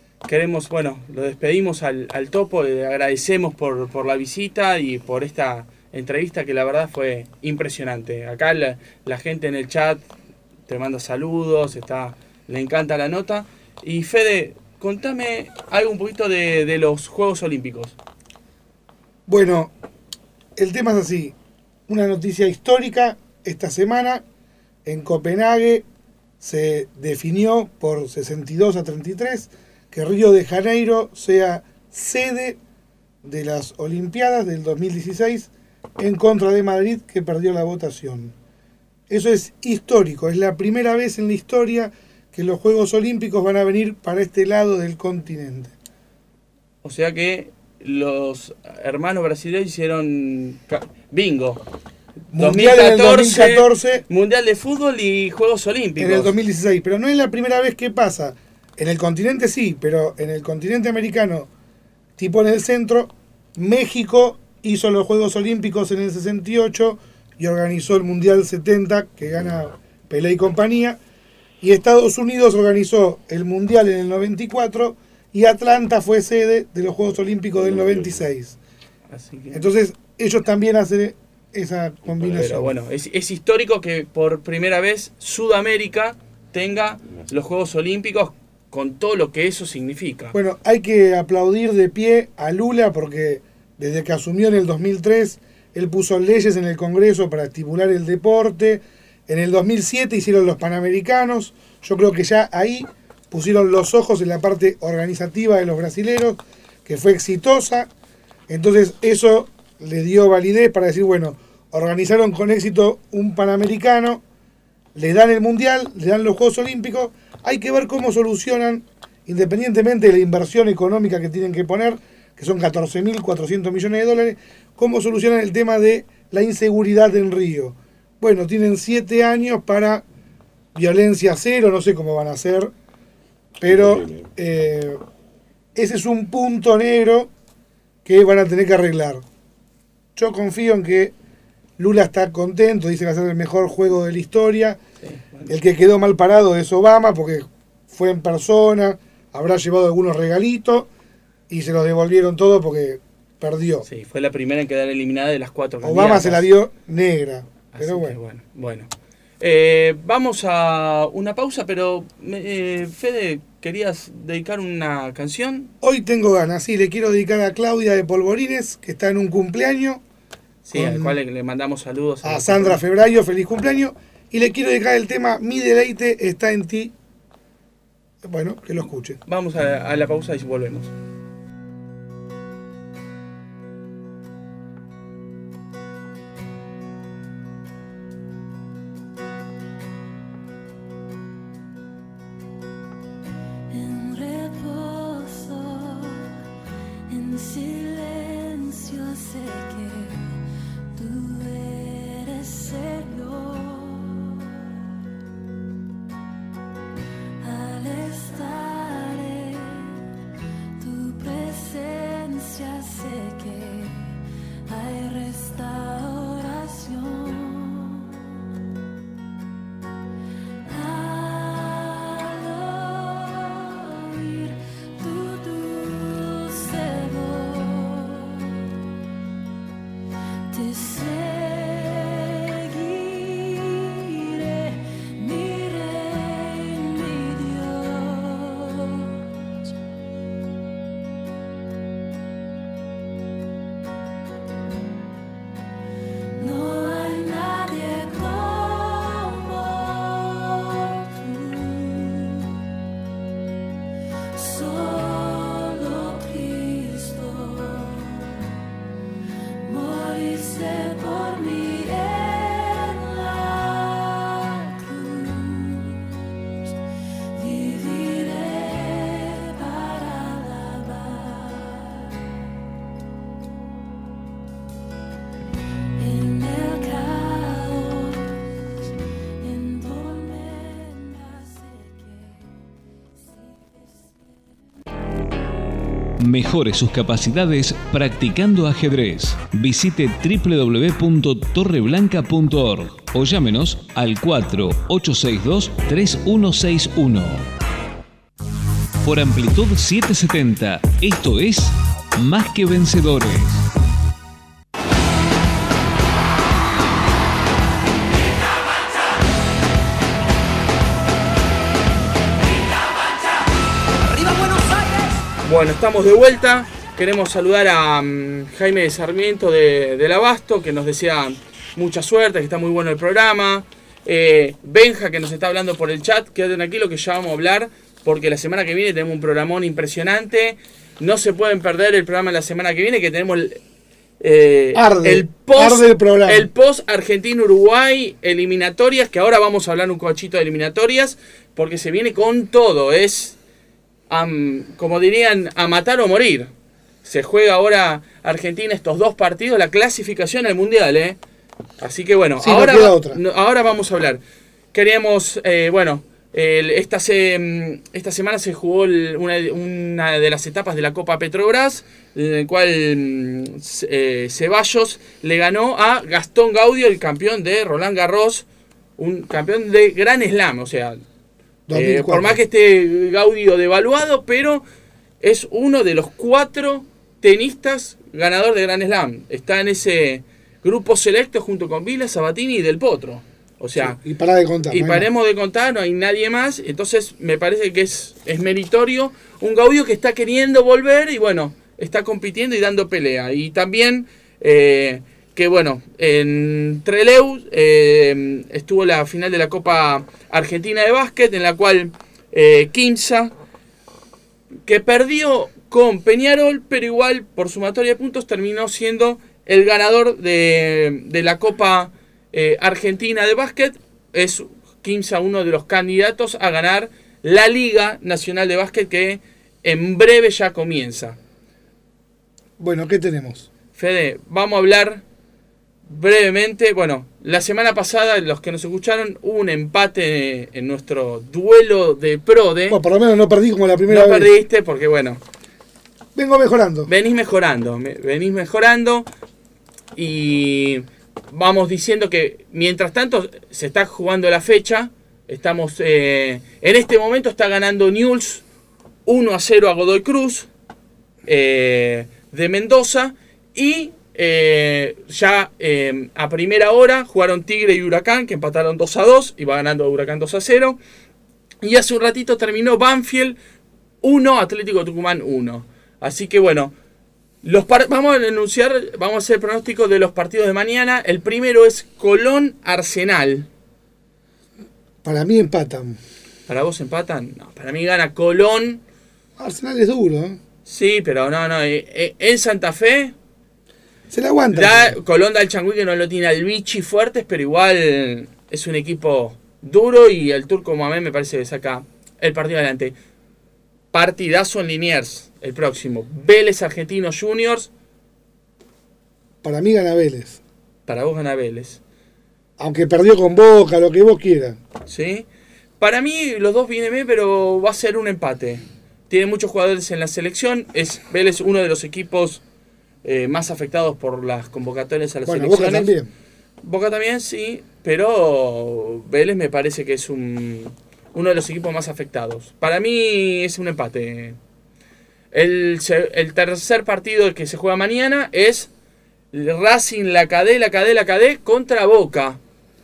lo despedimos al Topo, le agradecemos por la visita y por esta entrevista que la verdad fue impresionante. Acá la gente en el chat te manda saludos, le encanta la nota. Y Fede, contame algo un poquito de los Juegos Olímpicos. Bueno, el tema es así. Una noticia histórica esta semana. En Copenhague se definió por 62-33 que Río de Janeiro sea sede de las Olimpiadas del 2016 en contra de Madrid, que perdió la votación. Eso es histórico, es la primera vez en la historia que los Juegos Olímpicos van a venir para este lado del continente. O sea que los hermanos brasileños hicieron bingo. Mundial en el 2014, Mundial de Fútbol y Juegos Olímpicos. En el 2016, pero no es la primera vez que pasa. En el continente sí, pero en el continente americano, tipo en el centro, México hizo los Juegos Olímpicos en el 68 y organizó el Mundial 70, que gana Pelé y compañía, y Estados Unidos organizó el Mundial en el 94 y Atlanta fue sede de los Juegos Olímpicos del 96. Así que... Entonces ellos también hacen esa combinación. Pero bueno, es histórico que por primera vez Sudamérica tenga los Juegos Olímpicos con todo lo que eso significa. Bueno, hay que aplaudir de pie a Lula porque desde que asumió en el 2003, él puso leyes en el Congreso para estimular el deporte. En el 2007 hicieron los Panamericanos. Yo creo que ya ahí pusieron los ojos en la parte organizativa de los brasileros, que fue exitosa. Entonces eso le dio validez para decir, bueno, organizaron con éxito un Panamericano, le dan el Mundial, le dan los Juegos Olímpicos. Hay que ver cómo solucionan, independientemente de la inversión económica que tienen que poner, que son 14.400 millones de dólares, cómo solucionan el tema de la inseguridad en Río. Bueno, tienen 7 años para violencia cero, no sé cómo van a hacer, pero ese es un punto negro que van a tener que arreglar. Yo confío en que Lula está contento, dice que va a ser el mejor juego de la historia. Sí, bueno. El que quedó mal parado es Obama, porque fue en persona, habrá llevado algunos regalitos y se los devolvieron todos porque perdió. Sí, fue la primera en quedar eliminada de las 4 candidatas. Obama se la dio negra, pero bueno. Vamos a una pausa, pero Fede, ¿querías dedicar una canción? Hoy tengo ganas, sí, le quiero dedicar a Claudia de Polvorines, que está en un cumpleaños. Sí, al cual le mandamos saludos. A Sandra Febrayo, feliz cumpleaños. y le quiero dedicar el tema Mi deleite está en ti. Bueno, que lo escuchen. Vamos a la pausa y volvemos. En reposo, en silencio sé que tú eres Señor. Al estar en tu presencia sé que hay restauración. Al oír tu dulce voz, te seguiré, mi Rey, mi Dios. No hay nadie como tú, solo Cristo. Moriste por mí en la cruz, viviré para alabar. En el caos, en tormenta sé Mejore sus capacidades practicando ajedrez. Visite www.torreblanca.org o llámenos al 4862-3161. Por Amplitud 770, esto es Más que Vencedores. Bueno, estamos de vuelta. Queremos saludar a Jaime de Sarmiento del Abasto, que nos desea mucha suerte, que está muy bueno el programa. Benja, que nos está hablando por el chat. Quédate tranquilo que ya vamos a hablar, porque la semana que viene tenemos un programón impresionante. No se pueden perder el programa la semana que viene, que tenemos el post Argentina-Uruguay eliminatorias, que ahora vamos a hablar un cochito de eliminatorias, porque se viene con todo. Es, como dirían, a matar o morir. Se juega ahora Argentina estos dos partidos, la clasificación al Mundial, Así que bueno, sí, ahora vamos a hablar. Queríamos, esta semana se jugó una de las etapas de la Copa Petrobras, en el cual Ceballos le ganó a Gastón Gaudio, el campeón de Roland Garros, un campeón de Grand Slam, o sea, por más que esté Gaudio devaluado, pero es uno de los 4 tenistas ganador de Grand Slam. Está en ese grupo selecto junto con Vila, Sabatini y Del Potro. O sea, sí, y para de contar. Y paremos de contar, no hay nadie más. Entonces me parece que es meritorio un Gaudio que está queriendo volver y bueno, está compitiendo y dando pelea. Y también que bueno, en Trelew estuvo la final de la Copa Argentina de Básquet, en la cual Quimsa, que perdió con Peñarol, pero igual por sumatoria de puntos terminó siendo el ganador de la Copa Argentina de Básquet. Es Quimsa uno de los candidatos a ganar la Liga Nacional de Básquet, que en breve ya comienza. Bueno, ¿qué tenemos? Fede, vamos a hablar brevemente. Bueno, la semana pasada, los que nos escucharon, hubo un empate en nuestro duelo de PRODE. Bueno, por lo menos no perdí como la primera vez. No perdiste porque, bueno, vengo mejorando. Venís mejorando. Y vamos diciendo que mientras tanto se está jugando la fecha. Estamos en este momento está ganando Newell's 1-0 a Godoy Cruz de Mendoza. Y ya a primera hora jugaron Tigre y Huracán, que empataron 2-2 y va ganando Huracán 2-0. Y hace un ratito terminó Banfield 1, Atlético Tucumán 1. Así que bueno, vamos a hacer pronósticos de los partidos de mañana. El primero es Colón Arsenal. Para mí empatan. ¿Para vos empatan? No, para mí gana Colón. Arsenal es duro, ¿eh? Sí, pero no. En Santa Fe... Se la aguanta. Colón da el changüí que no lo tiene al Vichy fuertes, pero igual es un equipo duro y el Turco Mohamed me parece que saca el partido adelante. Partidazo en Liniers, el próximo. Vélez Argentinos Juniors. Para mí gana Vélez. Para vos gana Vélez. Aunque perdió con Boca, lo que vos quieras. ¿Sí? Para mí los dos vienen bien, pero va a ser un empate. Tiene muchos jugadores en la selección. Es Vélez uno de los equipos más afectados por las convocatorias a las selecciones. Boca también. Boca también, sí, pero Vélez me parece que es uno de los equipos más afectados. Para mí es un empate. El tercer partido que se juega mañana es Racing la Cadé contra Boca.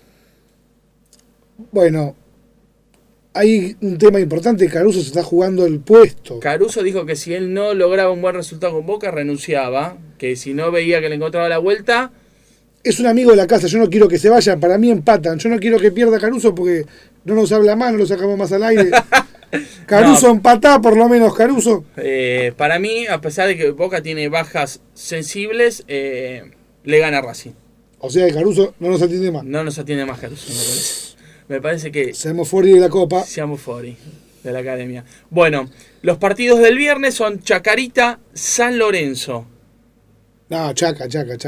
Bueno, hay un tema importante. Caruso se está jugando el puesto. Caruso dijo que si él no lograba un buen resultado con Boca, renunciaba. Que si no veía que le encontraba la vuelta... Es un amigo de la casa, yo no quiero que se vayan. Para mí empatan. Yo no quiero que pierda Caruso porque no nos habla más, no lo sacamos más al aire. Caruso no. Empatá, por lo menos, Caruso. Para mí, a pesar de que Boca tiene bajas sensibles, le gana Racing. O sea que Caruso no nos atiende más. No nos atiende más Caruso, me parece. Me parece que... Seamos fuori de la Copa. Seamos fuori de la Academia. Bueno, los partidos del viernes son Chacarita, San Lorenzo. No, Chaca.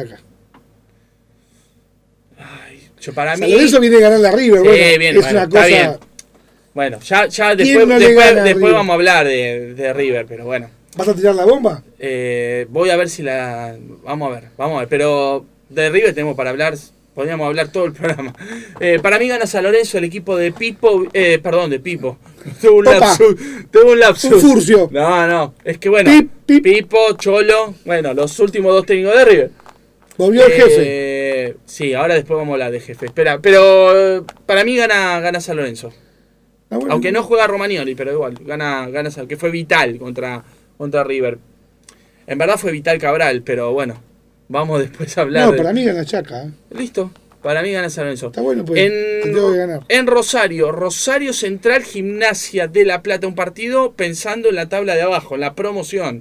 Ay, para San Lorenzo viene a ganar la River. Sí, bueno, bien, es bueno, una cosa... bien. Bueno, ya después vamos a hablar de River, pero bueno. ¿Vas a tirar la bomba? Voy a ver si la... Vamos a ver. Pero de River tenemos para hablar... Podríamos hablar todo el programa. Para mí gana San Lorenzo, el equipo de Pipo. De Pipo. Tuve un lapsus. Un furcio. No. Es que bueno. Pipo, Cholo. Bueno, los últimos dos técnicos de River. Volvió el jefe. Sí, ahora después vamos a hablar de jefe. Espera, pero para mí gana San Lorenzo. Bueno. Aunque no juega Romagnoli, pero igual. Gana que fue vital contra River. En verdad fue vital Cabral, pero bueno. Vamos después a hablar. No, para mí gana Chaca. Listo. Para mí gana San Lorenzo. Está bueno, pues. Tengo que ganar. En Rosario Central, Gimnasia de La Plata. Un partido pensando en la tabla de abajo, en la promoción.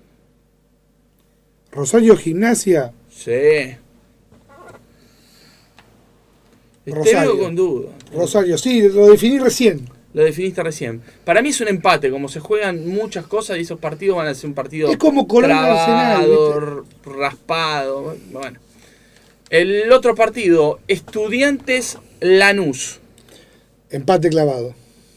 Rosario Gimnasia. Sí. Rosario con duda. Rosario, sí, lo definí recién. Lo definiste recién. Para mí es un empate, como se juegan muchas cosas y esos partidos van a ser un partido es como trabado, raspado. Bueno. El otro partido, Estudiantes Lanús. Empate clavado.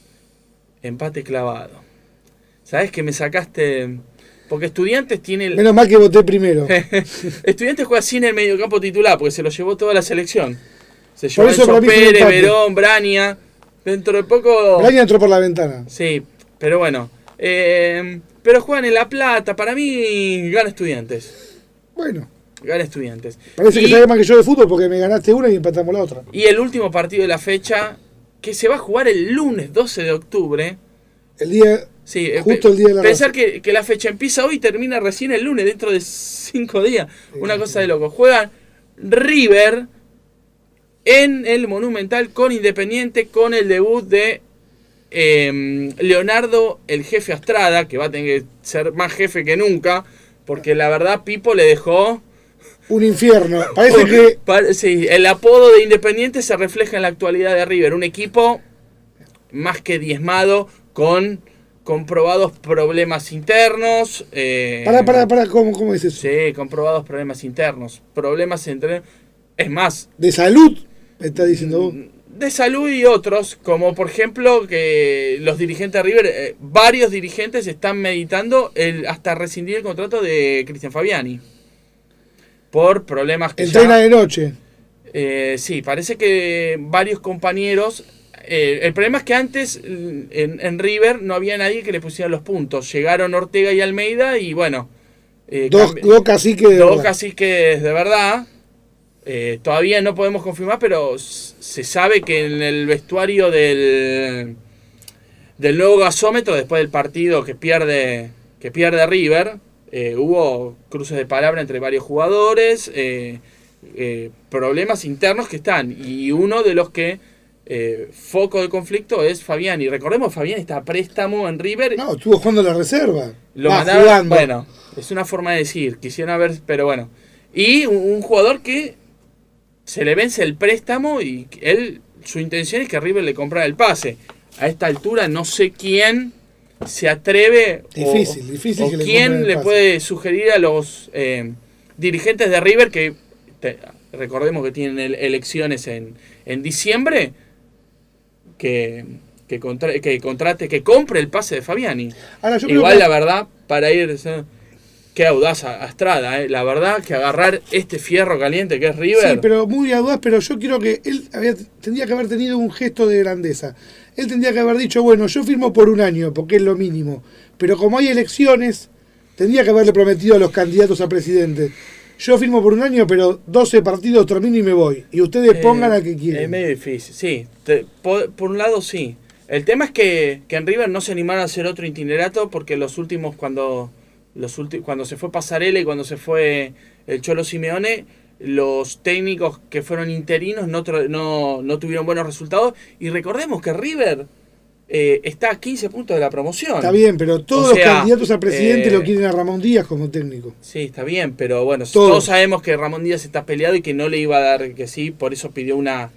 ¿Sabés que me sacaste? Porque Estudiantes tiene... Menos mal que voté primero. Estudiantes juega sin el mediocampo titular, porque se lo llevó toda la selección. Se llevó Enzo Pérez, Verón, Brania... Dentro de poco... Brania entró por la ventana. Sí, pero bueno. Pero juegan en La Plata. Para mí gana Estudiantes. Bueno. Gana Estudiantes. Parece que sabes más que yo de fútbol porque me ganaste una y empatamos la otra. Y el último partido de la fecha, que se va a jugar el lunes 12 de octubre. El día... Sí, justo el día de la pensar que la fecha empieza hoy y termina recién el lunes, dentro de 5 días. Una cosa de loco. Juegan River... en el Monumental con Independiente, con el debut de Leonardo el jefe Astrada, que va a tener que ser más jefe que nunca, porque la verdad Pipo le dejó... un infierno. Parece que... Sí, el apodo de Independiente se refleja en la actualidad de River. Un equipo más que diezmado, con comprobados problemas internos. Para, ¿cómo es eso? Sí, comprobados problemas internos. Problemas entre... Es más... ¿De salud? ¿Me está diciendo vos? De salud y otros, como por ejemplo que los dirigentes de River, varios dirigentes están meditando hasta rescindir el contrato de Cristian Fabiani. Por problemas que entrena de noche. Sí, parece que varios compañeros... el problema es que antes en River no había nadie que le pusiera los puntos. Llegaron Ortega y Almeida y bueno... dos caciques de verdad. Todavía no podemos confirmar, pero se sabe que en el vestuario del nuevo gasómetro, después del partido que pierde River, hubo cruces de palabra entre varios jugadores, problemas internos que están, y uno de los que foco de conflicto es Fabiani. Recordemos, Fabiani está a préstamo en River. No, estuvo jugando la reserva. Lo mandaron, bueno, es una forma de decir, quisiera ver, pero bueno. Y un jugador que se le vence el préstamo y su intención es que River le comprara el pase. A esta altura no sé quién se atreve difícil o que quién le puede sugerir a los dirigentes de River que recordemos que tienen elecciones en diciembre que compre el pase de Fabiani. Ahora, yo igual creo que... la verdad para ir qué audaz a Estrada, la verdad que agarrar este fierro caliente que es River. Sí, pero muy audaz, pero yo quiero que él tendría que haber tenido un gesto de grandeza. Él tendría que haber dicho, bueno, yo firmo por un año, porque es lo mínimo. Pero como hay elecciones, tendría que haberle prometido a los candidatos a presidente, yo firmo por un año, pero 12 partidos termino y me voy. Y ustedes pongan al que quieren. Es medio difícil, sí. Por un lado, sí. El tema es que en River no se animaron a hacer otro itinerato porque los últimos, cuando se fue Pasarela y cuando se fue el Cholo Simeone, los técnicos que fueron interinos no tuvieron buenos resultados. Y recordemos que River está a 15 puntos de la promoción. Está bien, pero todos los candidatos a presidente lo quieren a Ramón Díaz como técnico. Sí, está bien, pero bueno, todos sabemos que Ramón Díaz está peleado y que no le iba a dar que sí, por eso pidió una...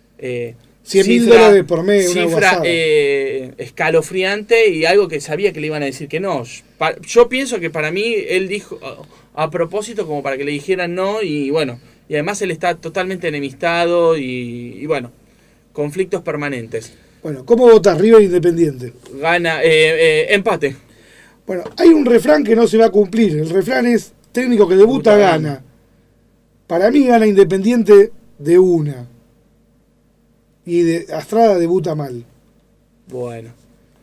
$100.000 por mes, cifra escalofriante y algo que sabía que le iban a decir que no. Yo pienso que para mí él dijo a propósito como para que le dijeran no y bueno, y además él está totalmente enemistado y bueno, conflictos permanentes. Bueno, ¿cómo vota River Independiente? Gana, empate. Bueno, hay un refrán que no se va a cumplir. El refrán es técnico que debuta gana. Para mí gana Independiente de una. Y de Astrada debuta mal. Bueno.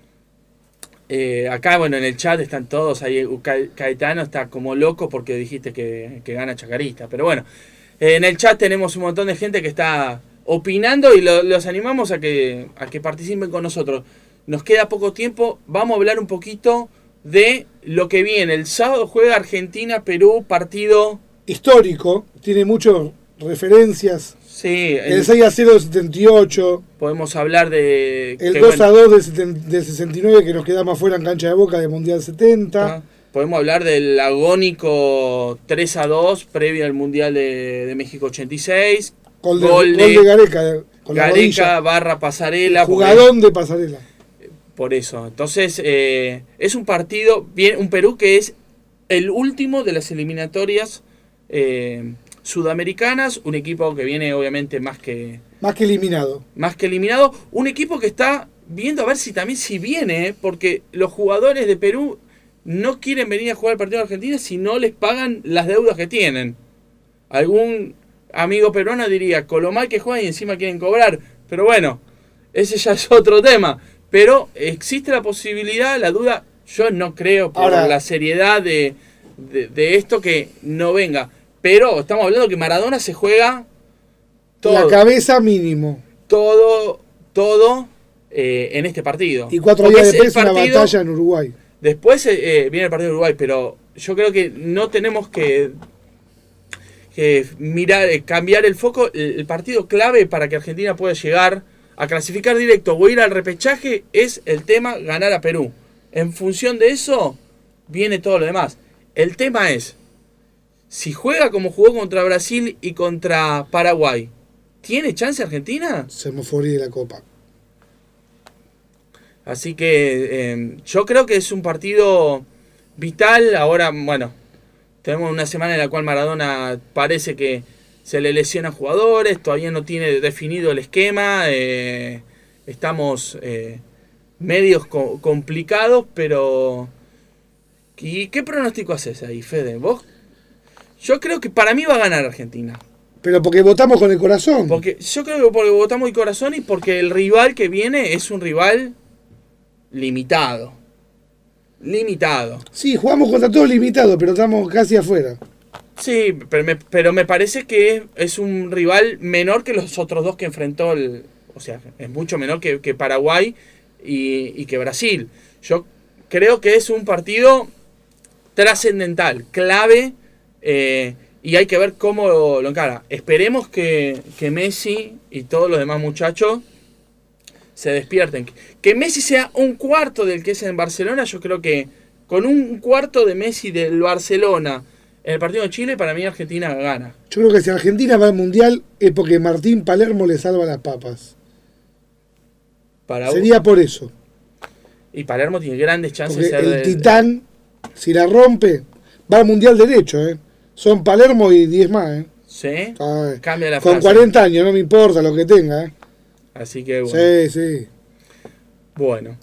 Acá, bueno, en el chat están todos. Ahí Caetano está como loco porque dijiste que gana Chacarita. Pero bueno, en el chat tenemos un montón de gente que está opinando y los animamos a que participen con nosotros. Nos queda poco tiempo. Vamos a hablar un poquito de lo que viene. El sábado juega Argentina-Perú, partido histórico. Tiene muchas referencias. Sí, el 6-0 del 78. Podemos hablar de... El 2-2 del 69 que nos quedamos afuera en cancha de Boca de Mundial 70. Podemos hablar del agónico 3-2 previo al Mundial de México 86. Gol de Gareca. Con Gareca barra Pasarela. Jugadón de Pasarela. Por eso. Entonces, es un partido, un Perú que es el último de las eliminatorias sudamericanas, un equipo que viene obviamente más que eliminado. Un equipo que está viendo a ver si viene, porque los jugadores de Perú no quieren venir a jugar el partido de Argentina si no les pagan las deudas que tienen. Algún amigo peruano diría, con lo mal que juegan y encima quieren cobrar. Pero bueno, ese ya es otro tema. Pero existe la posibilidad, la duda, yo no creo por la seriedad de esto que no venga. Pero estamos hablando que Maradona se juega todo. La cabeza mínimo. Todo en este partido. Y 4 días después una batalla en Uruguay. Después viene el partido de Uruguay, pero yo creo que no tenemos que mirar, cambiar el foco. El partido clave para que Argentina pueda llegar a clasificar directo o ir al repechaje es el tema ganar a Perú. En función de eso viene todo lo demás. El tema es, si juega como jugó contra Brasil y contra Paraguay, ¿tiene chance Argentina? Se me fue de la Copa. Así que yo creo que es un partido vital. Ahora, bueno, tenemos una semana en la cual Maradona parece que se le lesionan jugadores, todavía no tiene definido el esquema. Estamos medios complicados, pero... ¿Y qué pronóstico haces ahí, Fede? ¿Vos? Yo creo que para mí va a ganar Argentina. Pero porque votamos con el corazón. Porque yo creo que porque votamos con el corazón y porque el rival que viene es un rival limitado. Sí, jugamos contra todos limitados, pero estamos casi afuera. Sí, pero me parece que es un rival menor que los otros dos que enfrentó. O sea, es mucho menor que Paraguay y que Brasil. Yo creo que es un partido trascendental, clave. Y hay que ver cómo lo encara. Esperemos que Messi y todos los demás muchachos se despierten. Que Messi sea un cuarto del que es en Barcelona, yo creo que con un cuarto de Messi del Barcelona en el partido de Chile, para mí Argentina gana. Yo creo que si Argentina va al Mundial es porque Martín Palermo le salva las papas. Sería por eso. Y Palermo tiene grandes chances de porque ser el titán, si la rompe, va al Mundial derecho, ¿eh? Son Palermo y 10 más, ¿eh? ¿Sí? Cambia la con frase. 40 años, no me importa lo que tenga, ¿eh? Así que bueno. Sí, sí. Bueno.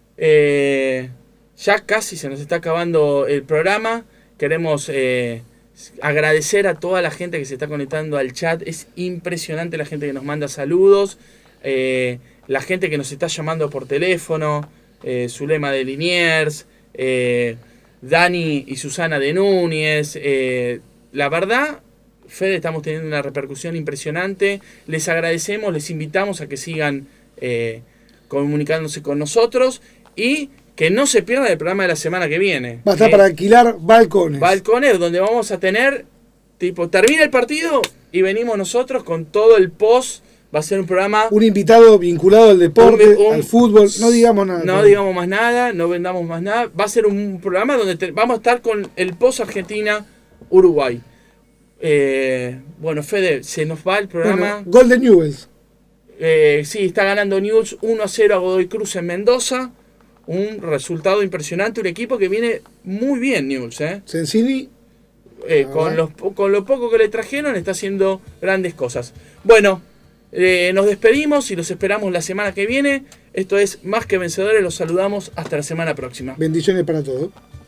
Ya casi se nos está acabando el programa. Queremos agradecer a toda la gente que se está conectando al chat. Es impresionante la gente que nos manda saludos. La gente que nos está llamando por teléfono. Zulema de Liniers. Dani y Susana de Núñez. La verdad, Fede, estamos teniendo una repercusión impresionante. Les agradecemos, les invitamos a que sigan comunicándose con nosotros y que no se pierdan el programa de la semana que viene. Va a estar para alquilar balcones. Balcones, donde vamos a tener, tipo, termina el partido y venimos nosotros con todo el post. Va a ser un programa... Un invitado vinculado al deporte, al fútbol. No digamos nada. No digamos más nada, no vendamos más nada. Va a ser un programa donde vamos a estar con el post Argentina-Uruguay. Bueno, Fede, se nos va el programa. Bueno, gol de Newell's. Sí, está ganando Newell's 1-0 a Godoy Cruz en Mendoza. Un resultado impresionante, un equipo que viene muy bien, Newell's. Sensini. Con lo poco que le trajeron, está haciendo grandes cosas. Bueno, nos despedimos y los esperamos la semana que viene. Esto es Más que Vencedores, los saludamos hasta la semana próxima. Bendiciones para todos.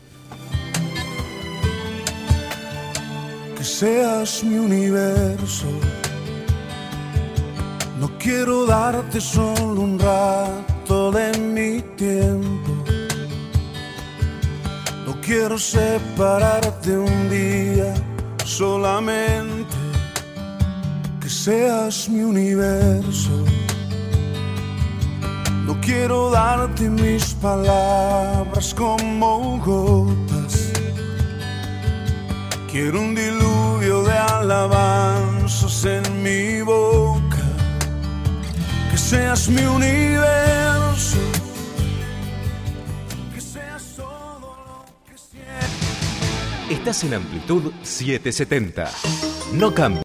Que seas mi universo. No quiero darte solo un rato de mi tiempo. No quiero separarte un día solamente. Que seas mi universo. No quiero darte mis palabras como gotas. Quiero un diluvio de alabanzas en mi boca. Que seas mi universo. Que seas todo lo que siento. Estás en Amplitud 770. No cambies.